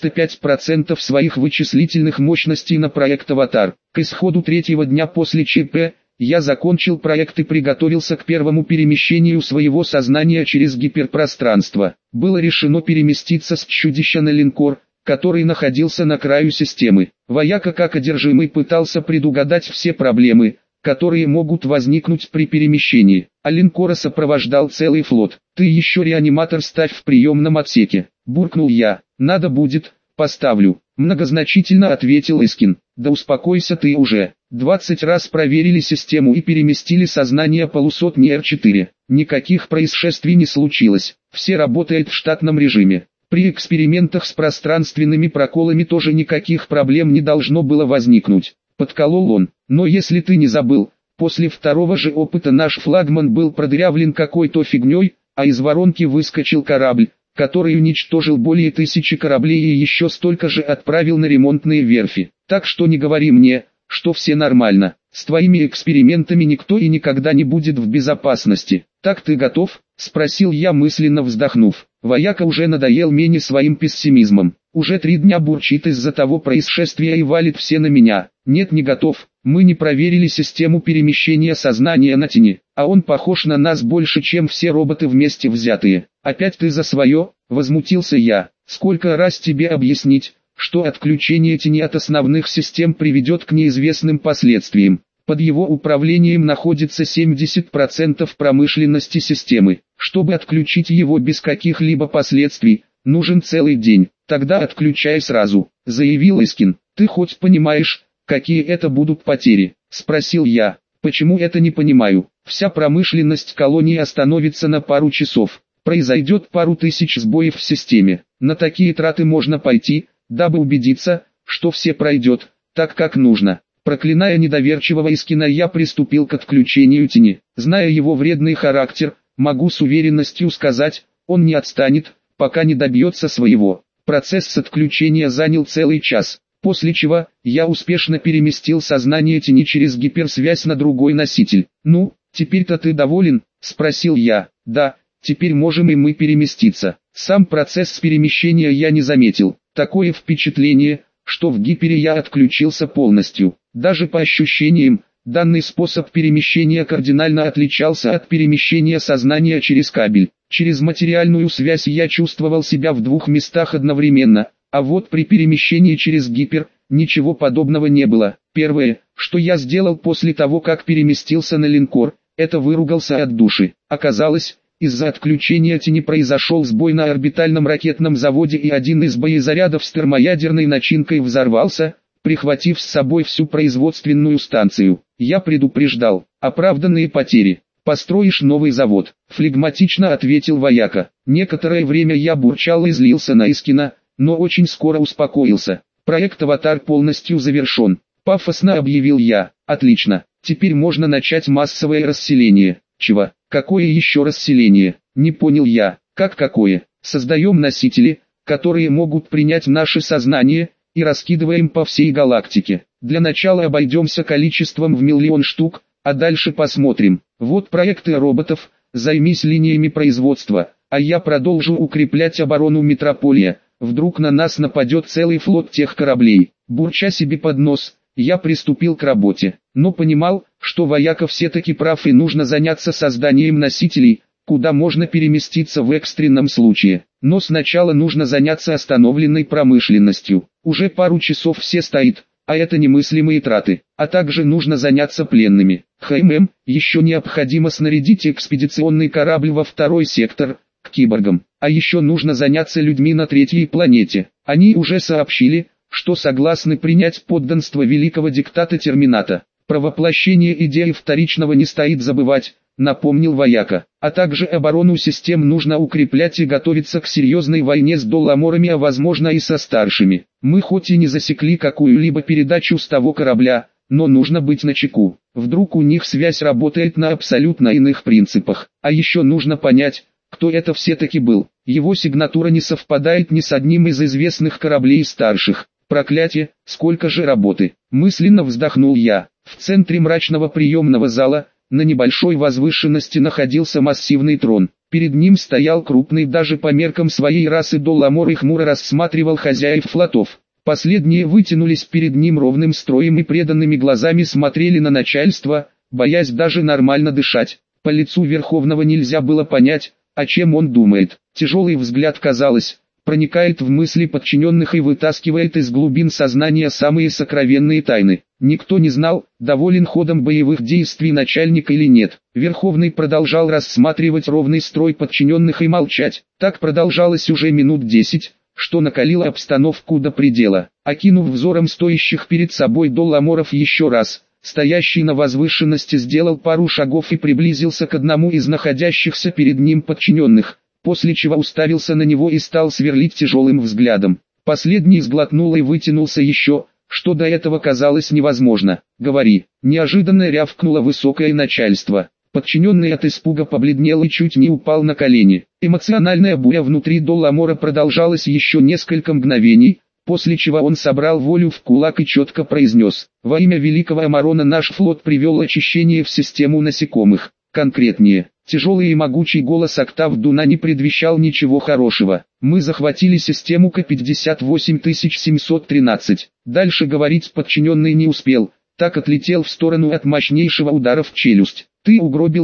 95% своих вычислительных мощностей на проект «Аватар». К исходу третьего дня после ЧП, я закончил проект и приготовился к первому перемещению своего сознания через гиперпространство. Было решено переместиться с чудища на линкор, который находился на краю системы. Вояка как одержимый пытался предугадать все проблемы, которые могут возникнуть при перемещении, а линкора сопровождал целый флот. «Ты еще реаниматор ставь в приемном отсеке», — буркнул я. «Надо будет, поставлю», — многозначительно ответил Искин. «Да успокойся ты уже. 20 раз проверили систему и переместили сознание полусотни Р4. Никаких происшествий не случилось, все работает в штатном режиме. При экспериментах с пространственными проколами тоже никаких проблем не должно было возникнуть», — подколол он. «Но если ты не забыл, после второго же опыта наш флагман был продырявлен какой-то фигней, а из воронки выскочил корабль, который уничтожил более 1000 кораблей и еще столько же отправил на ремонтные верфи. Так что не говори мне, что все нормально. С твоими экспериментами никто и никогда не будет в безопасности. Так ты готов?» — спросил я, мысленно вздохнув. Вояка уже надоел мне своим пессимизмом. Уже 3 дня бурчит из-за того происшествия и валит все на меня. «Нет, не готов. Мы не проверили систему перемещения сознания на тени, а он похож на нас больше, чем все роботы вместе взятые». «Опять ты за свое?» — возмутился я. «Сколько раз тебе объяснить, что отключение тени от основных систем приведет к неизвестным последствиям? Под его управлением находится 70% промышленности системы. Чтобы отключить его без каких-либо последствий, нужен целый день. Тогда отключай сразу», — заявил Искин. «Ты хоть понимаешь, какие это будут потери?» — спросил я. «Почему это не понимаю? Вся промышленность колонии остановится на пару часов. Произойдет пару тысяч сбоев в системе. На такие траты можно пойти, дабы убедиться, что все пройдет так, как нужно». Проклиная недоверчивого Искина, я приступил к отключению тени. Зная его вредный характер, могу с уверенностью сказать, он не отстанет, пока не добьется своего. Процесс отключения занял целый час, после чего я успешно переместил сознание тени через гиперсвязь на другой носитель. «Ну, теперь-то ты доволен?» — спросил я. «Да, теперь можем и мы переместиться». Сам процесс перемещения я не заметил. Такое впечатление, что в гипере я отключился полностью. Даже по ощущениям, данный способ перемещения кардинально отличался от перемещения сознания через кабель. Через материальную связь я чувствовал себя в 2 местах одновременно, а вот при перемещении через гипер, ничего подобного не было. Первое, что я сделал после того, как переместился на линкор, это выругался от души. Оказалось, из-за отключения тени произошел сбой на орбитальном ракетном заводе, и один из боезарядов с термоядерной начинкой взорвался, прихватив с собой всю производственную станцию. Я предупреждал. Оправданные потери. «Построишь новый завод», — флегматично ответил вояка. Некоторое время я бурчал и злился на Искина, но очень скоро успокоился. «Проект «Аватар» полностью завершен», — пафосно объявил я. «Отлично, теперь можно начать массовое расселение». «Чего? Какое еще расселение?» — не понял я. «Как какое? Создаем носители, которые могут принять наше сознание, и раскидываем по всей галактике. Для начала обойдемся количеством в 1 000 000 штук, а дальше посмотрим. Вот проекты роботов, займись линиями производства, а я продолжу укреплять оборону метрополия. Вдруг на нас нападет целый флот тех кораблей». Бурча себе под нос, я приступил к работе, но понимал, что вояка все-таки прав и нужно заняться созданием носителей, куда можно переместиться в экстренном случае. Но сначала нужно заняться остановленной промышленностью. Уже пару часов все стоит, а это немыслимые траты. А также нужно заняться пленными. Еще необходимо снарядить экспедиционный корабль во 2-й сектор, к киборгам. А еще нужно заняться людьми на 3-й планете. Они уже сообщили, что согласны принять подданство великого диктата Термината. Про воплощение идеи вторичного не стоит забывать, напомнил вояка. А также оборону систем нужно укреплять и готовиться к серьезной войне с Долламорами, а возможно и со старшими. Мы хоть и не засекли какую-либо передачу с того корабля, но нужно быть начеку. Вдруг у них связь работает на абсолютно иных принципах. А еще нужно понять, кто это все-таки был. Его сигнатура не совпадает ни с одним из известных кораблей старших. Проклятие, сколько же работы. Мысленно вздохнул я. В центре мрачного приемного зала, на небольшой возвышенности находился массивный трон. Перед ним стоял крупный даже по меркам своей расы Долламор и хмуро рассматривал хозяев флотов. Последние вытянулись перед ним ровным строем и преданными глазами смотрели на начальство, боясь даже нормально дышать. По лицу Верховного нельзя было понять, о чем он думает. Тяжелый взгляд, казалось, проникает в мысли подчиненных и вытаскивает из глубин сознания самые сокровенные тайны. Никто не знал, доволен ходом боевых действий начальник или нет. Верховный продолжал рассматривать ровный строй подчиненных и молчать. Так продолжалось уже минут 10, что накалило обстановку до предела. Окинув взором стоящих перед собой Долламоров еще раз, стоящий на возвышенности сделал пару шагов и приблизился к одному из находящихся перед ним подчиненных, после чего уставился на него и стал сверлить тяжелым взглядом. Последний сглотнул и вытянулся еще, что до этого казалось невозможно. «Говори», — неожиданно рявкнуло высокое начальство. Подчиненный от испуга побледнел и чуть не упал на колени. Эмоциональная буря внутри Долламора продолжалась еще несколько мгновений, после чего он собрал волю в кулак и четко произнес: «Во имя великого Амарона наш флот привел очищение в систему насекомых». Конкретнее, тяжелый и могучий голос октав Дуна не предвещал ничего хорошего. «Мы захватили систему К-58713. Дальше говорить подчиненный не успел, так отлетел в сторону от мощнейшего удара в челюсть. «Ты угробил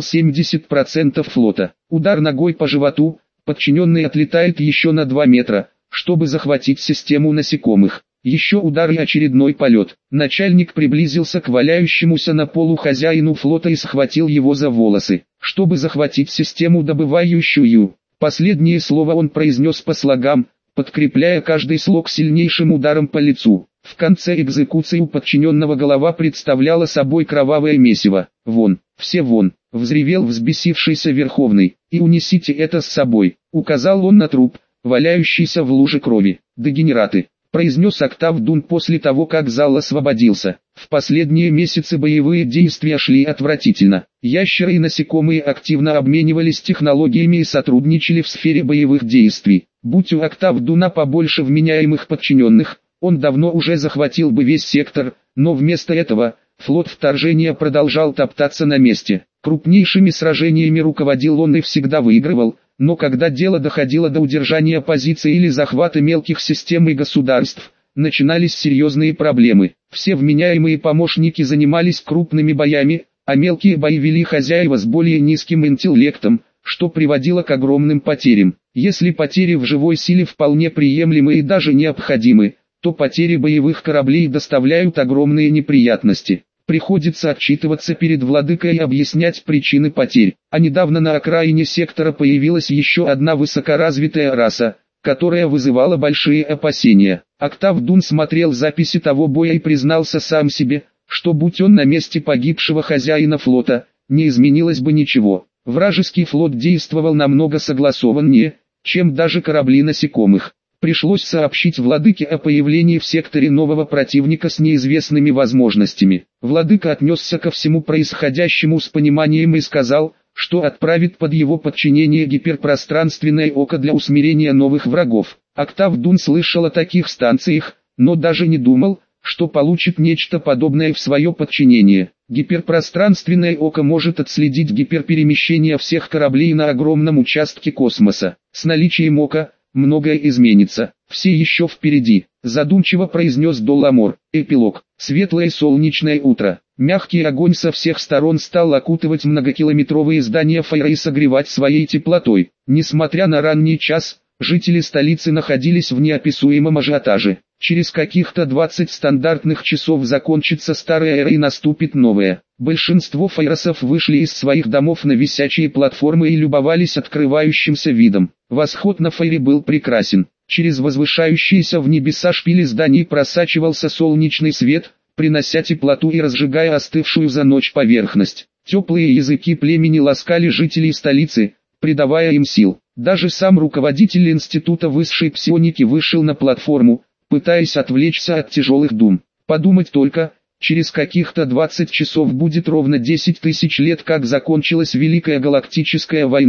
70% флота». Удар ногой по животу, подчиненный отлетает еще на 2 метра, чтобы захватить систему насекомых. Еще удар и очередной полет. Начальник приблизился к валяющемуся на полу хозяину флота и схватил его за волосы, чтобы захватить систему добывающую. Последнее слово он произнес по слогам, подкрепляя каждый слог сильнейшим ударом по лицу. В конце экзекуции у подчиненного голова представляла собой кровавое месиво. «Вон, все вон!» — взревел взбесившийся Верховный. «И унесите это с собой!» — указал он на труп, валяющийся в луже крови. «Дегенераты!» — произнес октав Дун после того, как зал освободился. В последние месяцы боевые действия шли отвратительно. Ящеры и насекомые активно обменивались технологиями и сотрудничали в сфере боевых действий. Будь у октав Дуна побольше вменяемых подчиненных, он давно уже захватил бы весь сектор, но вместо этого, флот вторжения продолжал топтаться на месте. Крупнейшими сражениями руководил он и всегда выигрывал, но когда дело доходило до удержания позиций или захвата мелких систем и государств, начинались серьезные проблемы. Все вменяемые помощники занимались крупными боями, а мелкие бои вели хозяева с более низким интеллектом, что приводило к огромным потерям. Если потери в живой силе вполне приемлемы и даже необходимы, то потери боевых кораблей доставляют огромные неприятности. Приходится отчитываться перед владыкой и объяснять причины потерь. А недавно на окраине сектора появилась еще одна высокоразвитая раса, которая вызывала большие опасения. Октав Дун смотрел записи того боя и признался сам себе, что будь он на месте погибшего хозяина флота, не изменилось бы ничего. Вражеский флот действовал намного согласованнее, чем даже корабли насекомых. Пришлось сообщить владыке о появлении в секторе нового противника с неизвестными возможностями. Владыка отнесся ко всему происходящему с пониманием и сказал, что отправит под его подчинение гиперпространственное око для усмирения новых врагов. Октав Дун слышал о таких станциях, но даже не думал, что получит нечто подобное в свое подчинение. Гиперпространственное око может отследить гиперперемещение всех кораблей на огромном участке космоса. С наличием ока многое изменится. Все еще впереди, задумчиво произнес Долламор. Эпилог. Светлое солнечное утро. Мягкий огонь со всех сторон стал окутывать многокилометровые здания Фейра и согревать своей теплотой. Несмотря на ранний час, жители столицы находились в неописуемом ажиотаже. Через каких-то 20 стандартных часов закончится старая эра и наступит новая. Большинство фейросов вышли из своих домов на висячие платформы и любовались открывающимся видом. Восход на Фейре был прекрасен. Через возвышающиеся в небеса шпили зданий просачивался солнечный свет, принося теплоту и разжигая остывшую за ночь поверхность. Теплые языки племени ласкали жителей столицы, придавая им сил. Даже сам руководитель института высшей псионики вышел на платформу, пытаясь отвлечься от тяжелых дум. Подумать только, через каких-то 20 часов будет ровно 10 тысяч лет, как закончилась Великая Галактическая война,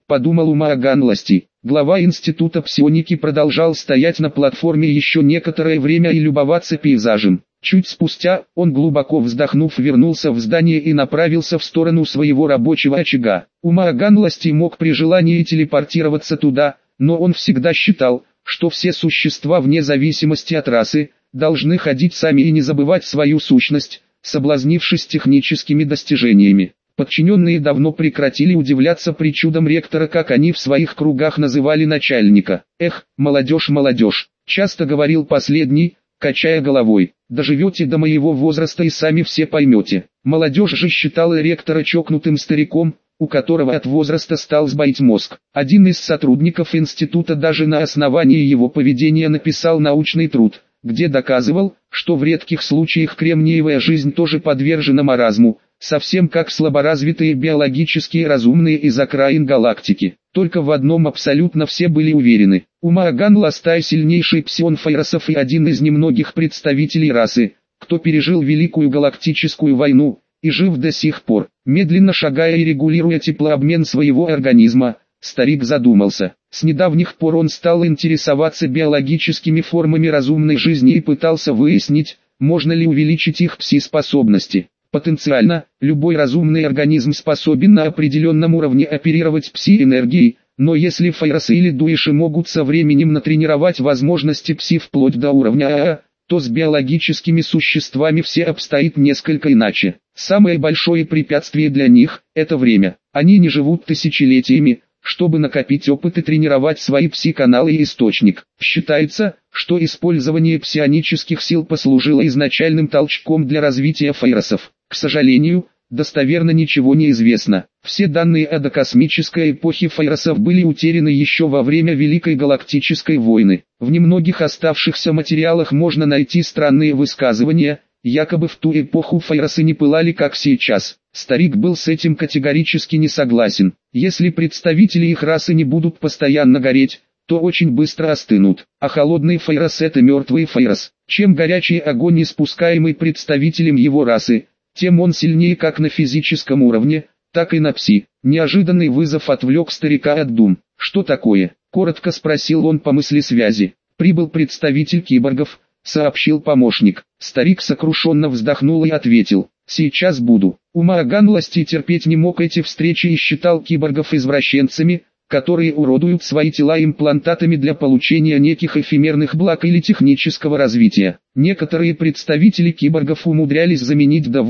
подумал Умааган Ласти. Глава института псионики продолжал стоять на платформе еще некоторое время и любоваться пейзажем. Чуть спустя, он глубоко вздохнув вернулся в здание и направился в сторону своего рабочего очага. Умааган Ласти мог при желании телепортироваться туда, но он всегда считал, что все существа вне зависимости от расы, должны ходить сами и не забывать свою сущность, соблазнившись техническими достижениями. Подчиненные давно прекратили удивляться причудам ректора, как они в своих кругах называли начальника. «Эх, молодежь, молодежь», часто говорил последний, качая головой. «Доживете до моего возраста и сами все поймете». Молодежь же считала ректора чокнутым стариком, у которого от возраста стал сбоить мозг. Один из сотрудников института даже на основании его поведения написал научный труд, где доказывал, что в редких случаях кремниевая жизнь тоже подвержена маразму, совсем как слаборазвитые биологические разумные из окраин галактики. Только в одном абсолютно все были уверены. Умааган Ластай сильнейший псион фейросов и один из немногих представителей расы, кто пережил Великую Галактическую войну, и жив до сих пор. Медленно шагая и регулируя теплообмен своего организма, старик задумался. С недавних пор он стал интересоваться биологическими формами разумной жизни и пытался выяснить, можно ли увеличить их пси-способности. Потенциально, любой разумный организм способен на определенном уровне оперировать пси-энергией, но если фейросы или дуиши могут со временем натренировать возможности пси вплоть до уровня АА, то с биологическими существами все обстоит несколько иначе. Самое большое препятствие для них – это время. Они не живут тысячелетиями, чтобы накопить опыт и тренировать свои пси-каналы и источник. Считается, что использование псионических сил послужило изначальным толчком для развития фейросов. К сожалению, достоверно ничего не известно. Все данные о докосмической эпохе фейросов были утеряны еще во время Великой Галактической войны. В немногих оставшихся материалах можно найти странные высказывания, якобы в ту эпоху фейросы не пылали как сейчас. Старик был с этим категорически не согласен. Если представители их расы не будут постоянно гореть, то очень быстро остынут. А холодный фейрос — это мертвый фейрос. Чем горячий огонь, испускаемый представителем его расы, тем он сильнее как на физическом уровне, так и на пси. Неожиданный вызов отвлек старика от дум. «Что такое?» — коротко спросил он по мыслесвязи. «Прибыл представитель киборгов», — сообщил помощник. Старик сокрушенно вздохнул и ответил: «Сейчас буду». Умааган Ласти терпеть не мог эти встречи и считал киборгов извращенцами, которые уродуют свои тела имплантатами для получения неких эфемерных благ или технического развития. Некоторые представители киборгов умудрялись заменить до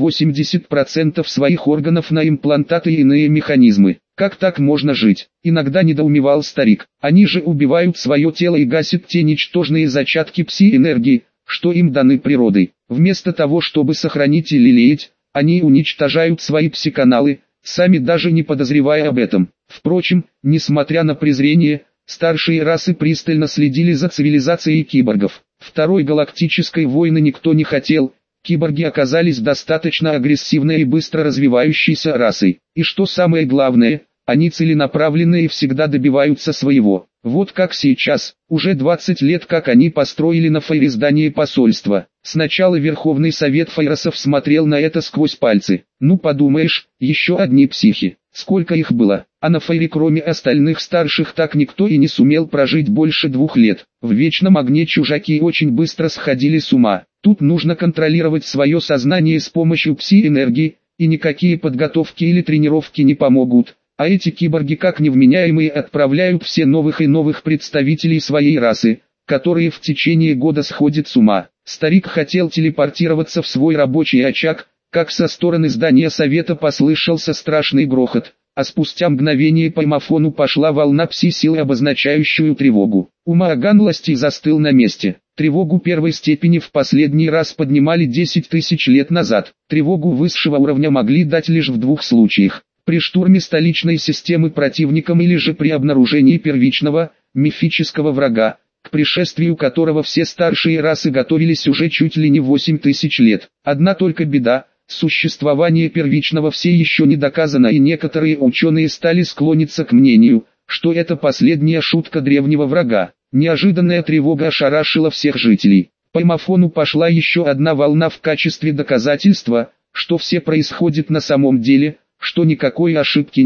80% своих органов на имплантаты и иные механизмы. Как так можно жить? Иногда недоумевал старик. Они же убивают свое тело и гасят те ничтожные зачатки пси-энергии, что им даны природой. Вместо того, чтобы сохранить и лелеять, они уничтожают свои пси-каналы, сами даже не подозревая об этом. Впрочем, несмотря на презрение, старшие расы пристально следили за цивилизацией киборгов. Второй галактической войны никто не хотел, киборги оказались достаточно агрессивной и быстро развивающейся расой. И что самое главное, они целенаправленные и всегда добиваются своего. Вот как сейчас, уже 20 лет как они построили на Фейре здание посольства. Сначала Верховный Совет Фейросов смотрел на это сквозь пальцы. Ну подумаешь, еще одни психи. Сколько их было? А на Фейре кроме остальных старших так никто и не сумел прожить больше 2 лет. В вечном огне чужаки очень быстро сходили с ума. Тут нужно контролировать свое сознание с помощью пси-энергии, и никакие подготовки или тренировки не помогут. А эти киборги как невменяемые отправляют все новых и новых представителей своей расы, которые в течение года сходят с ума. Старик хотел телепортироваться в свой рабочий очаг, как со стороны здания совета послышался страшный грохот, а спустя мгновение по эмофону пошла волна пси-силы, обозначающую тревогу. Умааган Ласти застыл на месте. Тревогу первой степени в последний раз поднимали 10 тысяч лет назад. Тревогу высшего уровня могли дать лишь в 2 случаях: при штурме столичной системы противником или же при обнаружении первичного, мифического врага, к пришествию которого все старшие расы готовились уже чуть ли не 8 тысяч лет. Одна только беда: существование первичного все еще не доказано, и некоторые ученые стали склониться к мнению, что это последняя шутка древнего врага. Неожиданная тревога ошарашила всех жителей. По эмофону пошла еще одна волна в качестве доказательства, что все происходит на самом деле, что никакой ошибки нет.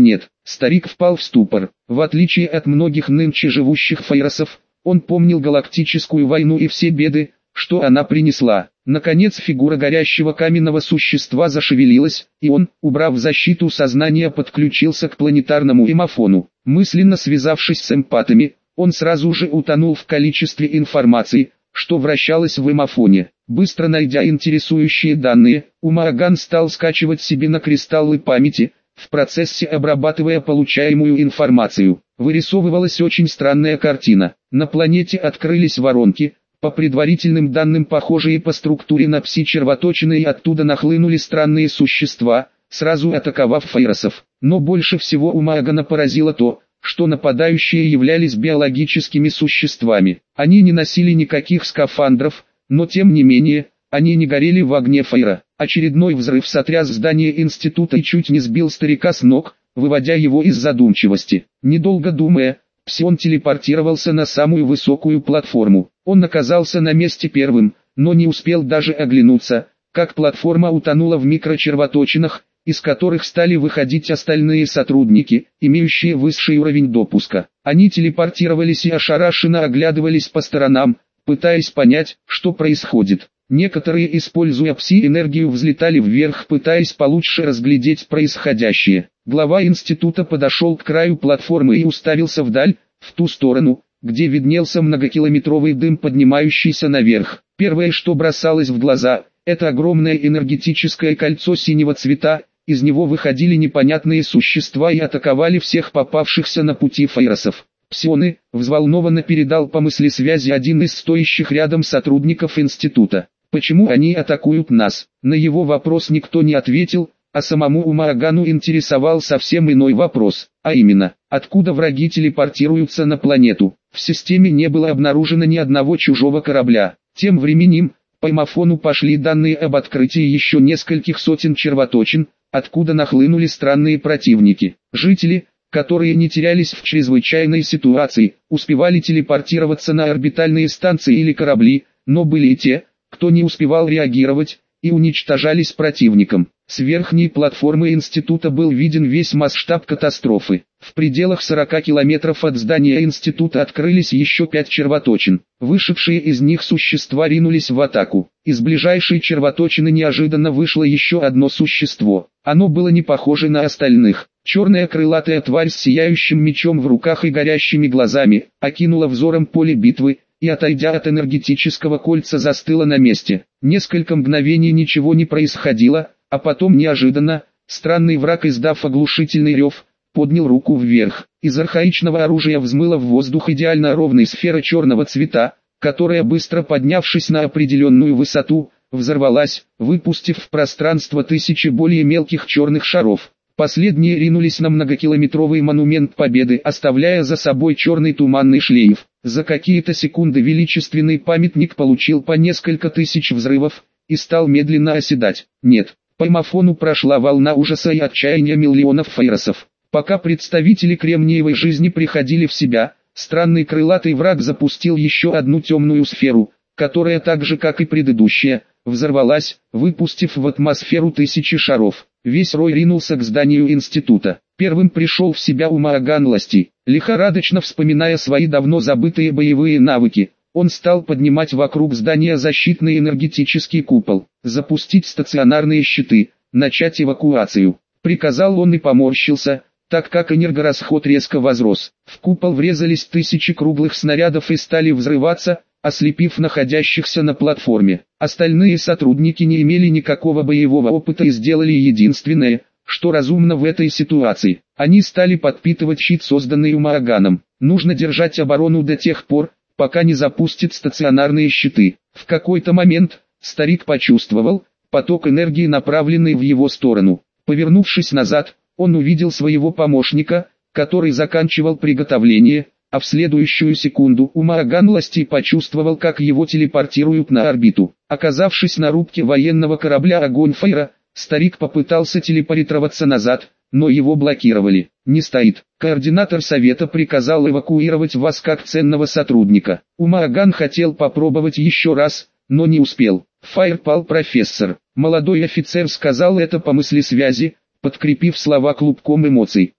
Старик впал в ступор. В отличие от многих нынче живущих фейросов, он помнил галактическую войну и все беды, что она принесла. Наконец фигура горящего каменного существа зашевелилась, и он, убрав защиту сознания, подключился к планетарному эмофону. Мысленно связавшись с эмпатами, он сразу же утонул в количестве информации, что вращалось в эмофоне. Быстро найдя интересующие данные, Умааган стал скачивать себе на кристаллы памяти, в процессе обрабатывая получаемую информацию. Вырисовывалась очень странная картина. На планете открылись воронки, по предварительным данным похожие по структуре на пси-червоточины, и оттуда нахлынули странные существа, сразу атаковав фейросов. Но больше всего Умаагана поразило то, что нападающие являлись биологическими существами. Они не носили никаких скафандров, но тем не менее, они не горели в огне фейра. Очередной взрыв сотряс здание института и чуть не сбил старика с ног, выводя его из задумчивости. Недолго думая, Псион телепортировался на самую высокую платформу. Он оказался на месте первым, но не успел даже оглянуться, как платформа утонула в микрочервоточинах, из которых стали выходить остальные сотрудники, имеющие высший уровень допуска. Они телепортировались и ошарашенно оглядывались по сторонам, пытаясь понять, что происходит. Некоторые, используя пси-энергию, взлетали вверх, пытаясь получше разглядеть происходящее. Глава института подошел к краю платформы и уставился вдаль, в ту сторону, где виднелся многокилометровый дым, поднимающийся наверх. Первое, что бросалось в глаза, это огромное энергетическое кольцо синего цвета. Из него выходили непонятные существа и атаковали всех попавшихся на пути фейросов. «Псионы», — взволнованно передал по мыслесвязи один из стоящих рядом сотрудников института. «Почему они атакуют нас?» На его вопрос никто не ответил, а самому Умаагану интересовал совсем иной вопрос, а именно, откуда враги телепортируются на планету. В системе не было обнаружено ни одного чужого корабля. Тем временем, по эмофону пошли данные об открытии еще нескольких сотен червоточин, откуда нахлынули странные противники. Жители, которые не терялись в чрезвычайной ситуации, успевали телепортироваться на орбитальные станции или корабли, но были и те, кто не успевал реагировать, и уничтожались противником. С верхней платформы института был виден весь масштаб катастрофы. В пределах 40 километров от здания института открылись еще 5 червоточин. Вышедшие из них существа ринулись в атаку. Из ближайшей червоточины неожиданно вышло еще одно существо. Оно было не похоже на остальных. Черная крылатая тварь с сияющим мечом в руках и горящими глазами, окинула взором поле битвы, и, отойдя от энергетического кольца, застыла на месте. Несколько мгновений ничего не происходило, а потом неожиданно, странный враг, издав оглушительный рев, поднял руку вверх. Из архаичного оружия взмыла в воздух идеально ровная сфера черного цвета, которая, быстро поднявшись на определенную высоту, взорвалась, выпустив в пространство тысячи более мелких черных шаров. Последние ринулись на многокилометровый монумент Победы, оставляя за собой черный туманный шлейф. За какие-то секунды величественный памятник получил по несколько тысяч взрывов и стал медленно оседать. Нет, по эмофону прошла волна ужаса и отчаяния миллионов фейросов. Пока представители кремниевой жизни приходили в себя, странный крылатый враг запустил еще одну темную сферу, которая так же, как и предыдущая, взорвалась, выпустив в атмосферу тысячи шаров. Весь рой ринулся к зданию института. Первым пришел в себя Умааган Ласти. Лихорадочно вспоминая свои давно забытые боевые навыки, он стал поднимать вокруг здания защитный энергетический купол, запустить стационарные щиты, начать эвакуацию. Приказал он и поморщился, так как энергорасход резко возрос. В купол врезались тысячи круглых снарядов и стали взрываться, ослепив находящихся на платформе. Остальные сотрудники не имели никакого боевого опыта и сделали единственное, что разумно в этой ситуации. Они стали подпитывать щит, созданный Умааганом. Нужно держать оборону до тех пор, пока не запустит стационарные щиты. В какой-то момент, старик почувствовал поток энергии, направленный в его сторону. Повернувшись назад, он увидел своего помощника, который заканчивал приготовление, а в следующую секунду Умааган Ласти почувствовал, как его телепортируют на орбиту. Оказавшись на рубке военного корабля «Огонь Фейра», старик попытался телепортироваться назад, но его блокировали. «Не стоит». Координатор совета приказал эвакуировать вас как ценного сотрудника. Умааган хотел попробовать еще раз, но не успел. «Фаерпал, профессор». Молодой офицер сказал это по мыслесвязи, подкрепив слова клубком эмоций.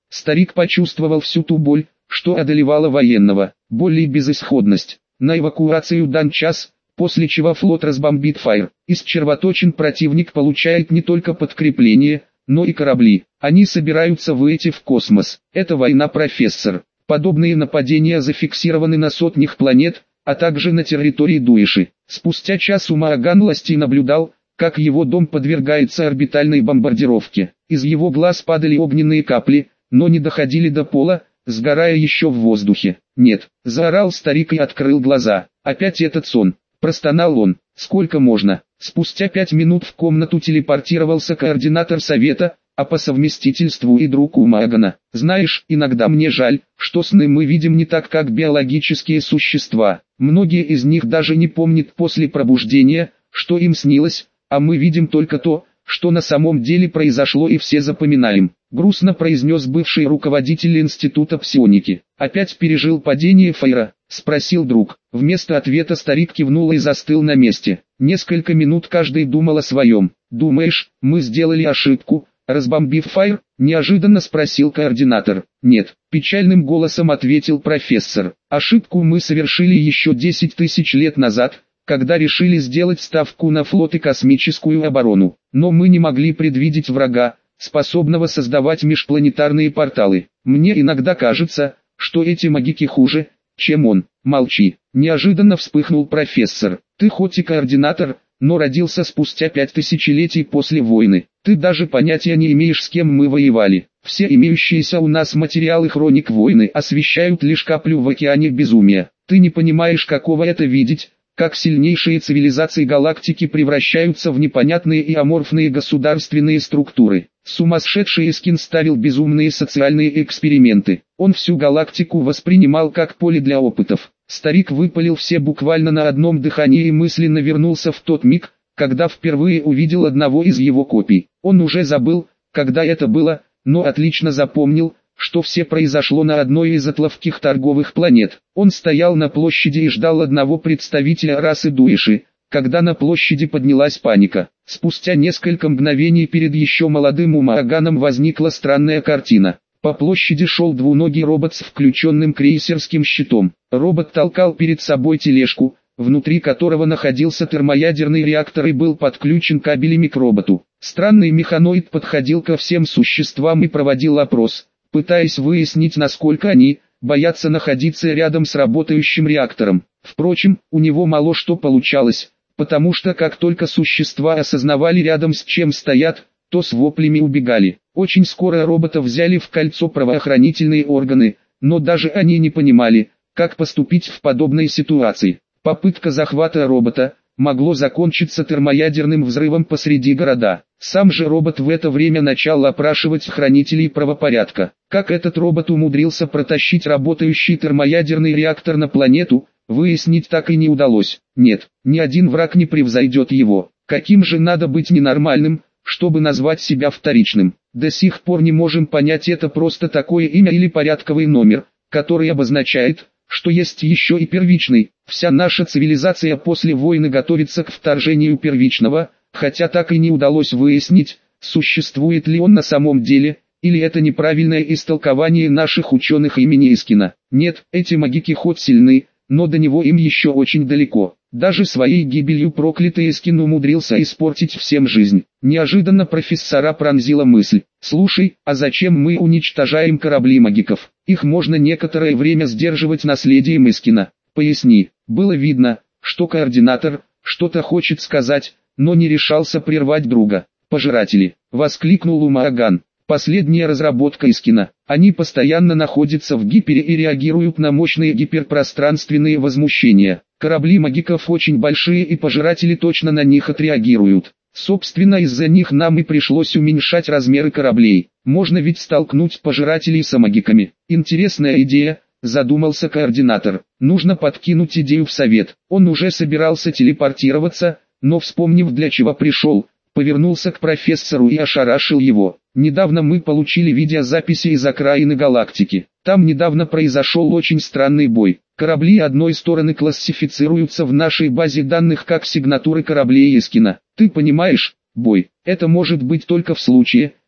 Старик почувствовал всю ту боль, что одолевала военного, боль и безысходность. На эвакуацию дан час, после чего флот разбомбит Файр. Из червоточин противник получает не только подкрепление, но и корабли. Они собираются выйти в космос. Это война, профессор. Подобные нападения зафиксированы на сотнях планет, а также на территории Дуиши. Спустя час Умааган Ласти наблюдал, как его дом подвергается орбитальной бомбардировке. Из его глаз падали огненные капли, но не доходили до пола, сгорая еще в воздухе. «Нет!» – заорал старик и открыл глаза. «Опять этот сон!» – простонал он. «Сколько можно?» Спустя 5 минут в комнату телепортировался координатор совета, а по совместительству и друг Умаагана. «Знаешь, иногда мне жаль, что сны мы видим не так, как биологические существа. Многие из них даже не помнят после пробуждения, что им снилось, а мы видим только то, что на самом деле произошло, и все запоминаем», — грустно произнес бывший руководитель института псионики. «Опять пережил падение Файра?» — спросил друг. Вместо ответа старик кивнул и застыл на месте. Несколько минут каждый думал о своем. «Думаешь, мы сделали ошибку, разбомбив Файр?» — неожиданно спросил координатор. «Нет», — печальным голосом ответил профессор. «Ошибку мы совершили еще 10 тысяч лет назад, когда решили сделать ставку на флот и космическую оборону. Но мы не могли предвидеть врага, способного создавать межпланетарные порталы. Мне иногда кажется, что эти магики хуже, чем он». «Молчи», — неожиданно вспыхнул профессор. «Ты хоть и координатор, но родился спустя 5 тысячелетий после войны. Ты даже понятия не имеешь, с кем мы воевали. Все имеющиеся у нас материалы хроник войны освещают лишь каплю в океане безумия. Ты не понимаешь, каково это видеть, как сильнейшие цивилизации галактики превращаются в непонятные и аморфные государственные структуры. Сумасшедший Искин ставил безумные социальные эксперименты. Он всю галактику воспринимал как поле для опытов». Старик выпалил все буквально на одном дыхании и мысленно вернулся в тот миг, когда впервые увидел одного из его копий. Он уже забыл, когда это было, но отлично запомнил, что все произошло на одной из атловских торговых планет. Он стоял на площади и ждал одного представителя расы Дуиши, когда на площади поднялась паника. Спустя несколько мгновений перед еще молодым Умааганом возникла странная картина. По площади шел двуногий робот с включенным крейсерским щитом. Робот толкал перед собой тележку, внутри которого находился термоядерный реактор и был подключен кабелями к роботу. Странный механоид подходил ко всем существам и проводил опрос, пытаясь выяснить, насколько они боятся находиться рядом с работающим реактором. Впрочем, у него мало что получалось, потому что как только существа осознавали, рядом с чем стоят, то с воплями убегали. Очень скоро робота взяли в кольцо правоохранительные органы, но даже они не понимали, как поступить в подобной ситуации. Попытка захвата робота могло закончиться термоядерным взрывом посреди города. Сам же робот в это время начал опрашивать хранителей правопорядка. Как этот робот умудрился протащить работающий термоядерный реактор на планету, выяснить так и не удалось. Нет, ни один враг не превзойдет его. Каким же надо быть ненормальным, чтобы назвать себя вторичным? До сих пор не можем понять, это просто такое имя или порядковый номер, который обозначает, что есть еще и первичный. Вся наша цивилизация после войны готовится к вторжению первичного, хотя так и не удалось выяснить, существует ли он на самом деле, или это неправильное истолкование наших ученых имени Искина. Нет, эти магики хоть сильны, но до него им еще очень далеко. Даже своей гибелью проклятый Искин умудрился испортить всем жизнь. Неожиданно профессора пронзила мысль. «Слушай, а зачем мы уничтожаем корабли магиков? Их можно некоторое время сдерживать наследием Искина. Поясни». Было видно, что координатор что-то хочет сказать, но не решался прервать друга. «Пожиратели!» — воскликнул Умааган. «Последняя разработка Искина. Они постоянно находятся в гипере и реагируют на мощные гиперпространственные возмущения. Корабли магиков очень большие, и пожиратели точно на них отреагируют. Собственно, из-за них нам и пришлось уменьшать размеры кораблей. Можно ведь столкнуть пожирателей с магиками». «Интересная идея», — задумался координатор. «Нужно подкинуть идею в совет». Он уже собирался телепортироваться, но, вспомнив, для чего пришел, повернулся к профессору и ошарашил его. «Недавно мы получили видеозаписи из окраины галактики. Там недавно произошел очень странный бой. Корабли одной стороны классифицируются в нашей базе данных как сигнатуры кораблей Искина. Ты понимаешь, бой. Это может быть только в случае,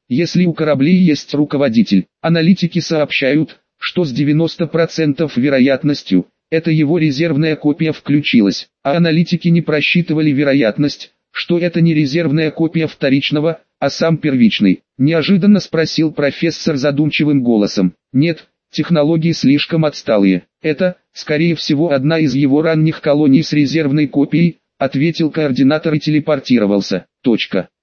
если у кораблей есть руководитель. Аналитики сообщают, что с 90% вероятностью, это его резервная копия включилась, а аналитики не просчитывали вероятность, что это не резервная копия вторичного, а сам первичный. Неожиданно спросил профессор задумчивым голосом. Нет, технологии слишком отсталые. Это, скорее всего, одна из его ранних колоний с резервной копией, ответил координатор и телепортировался.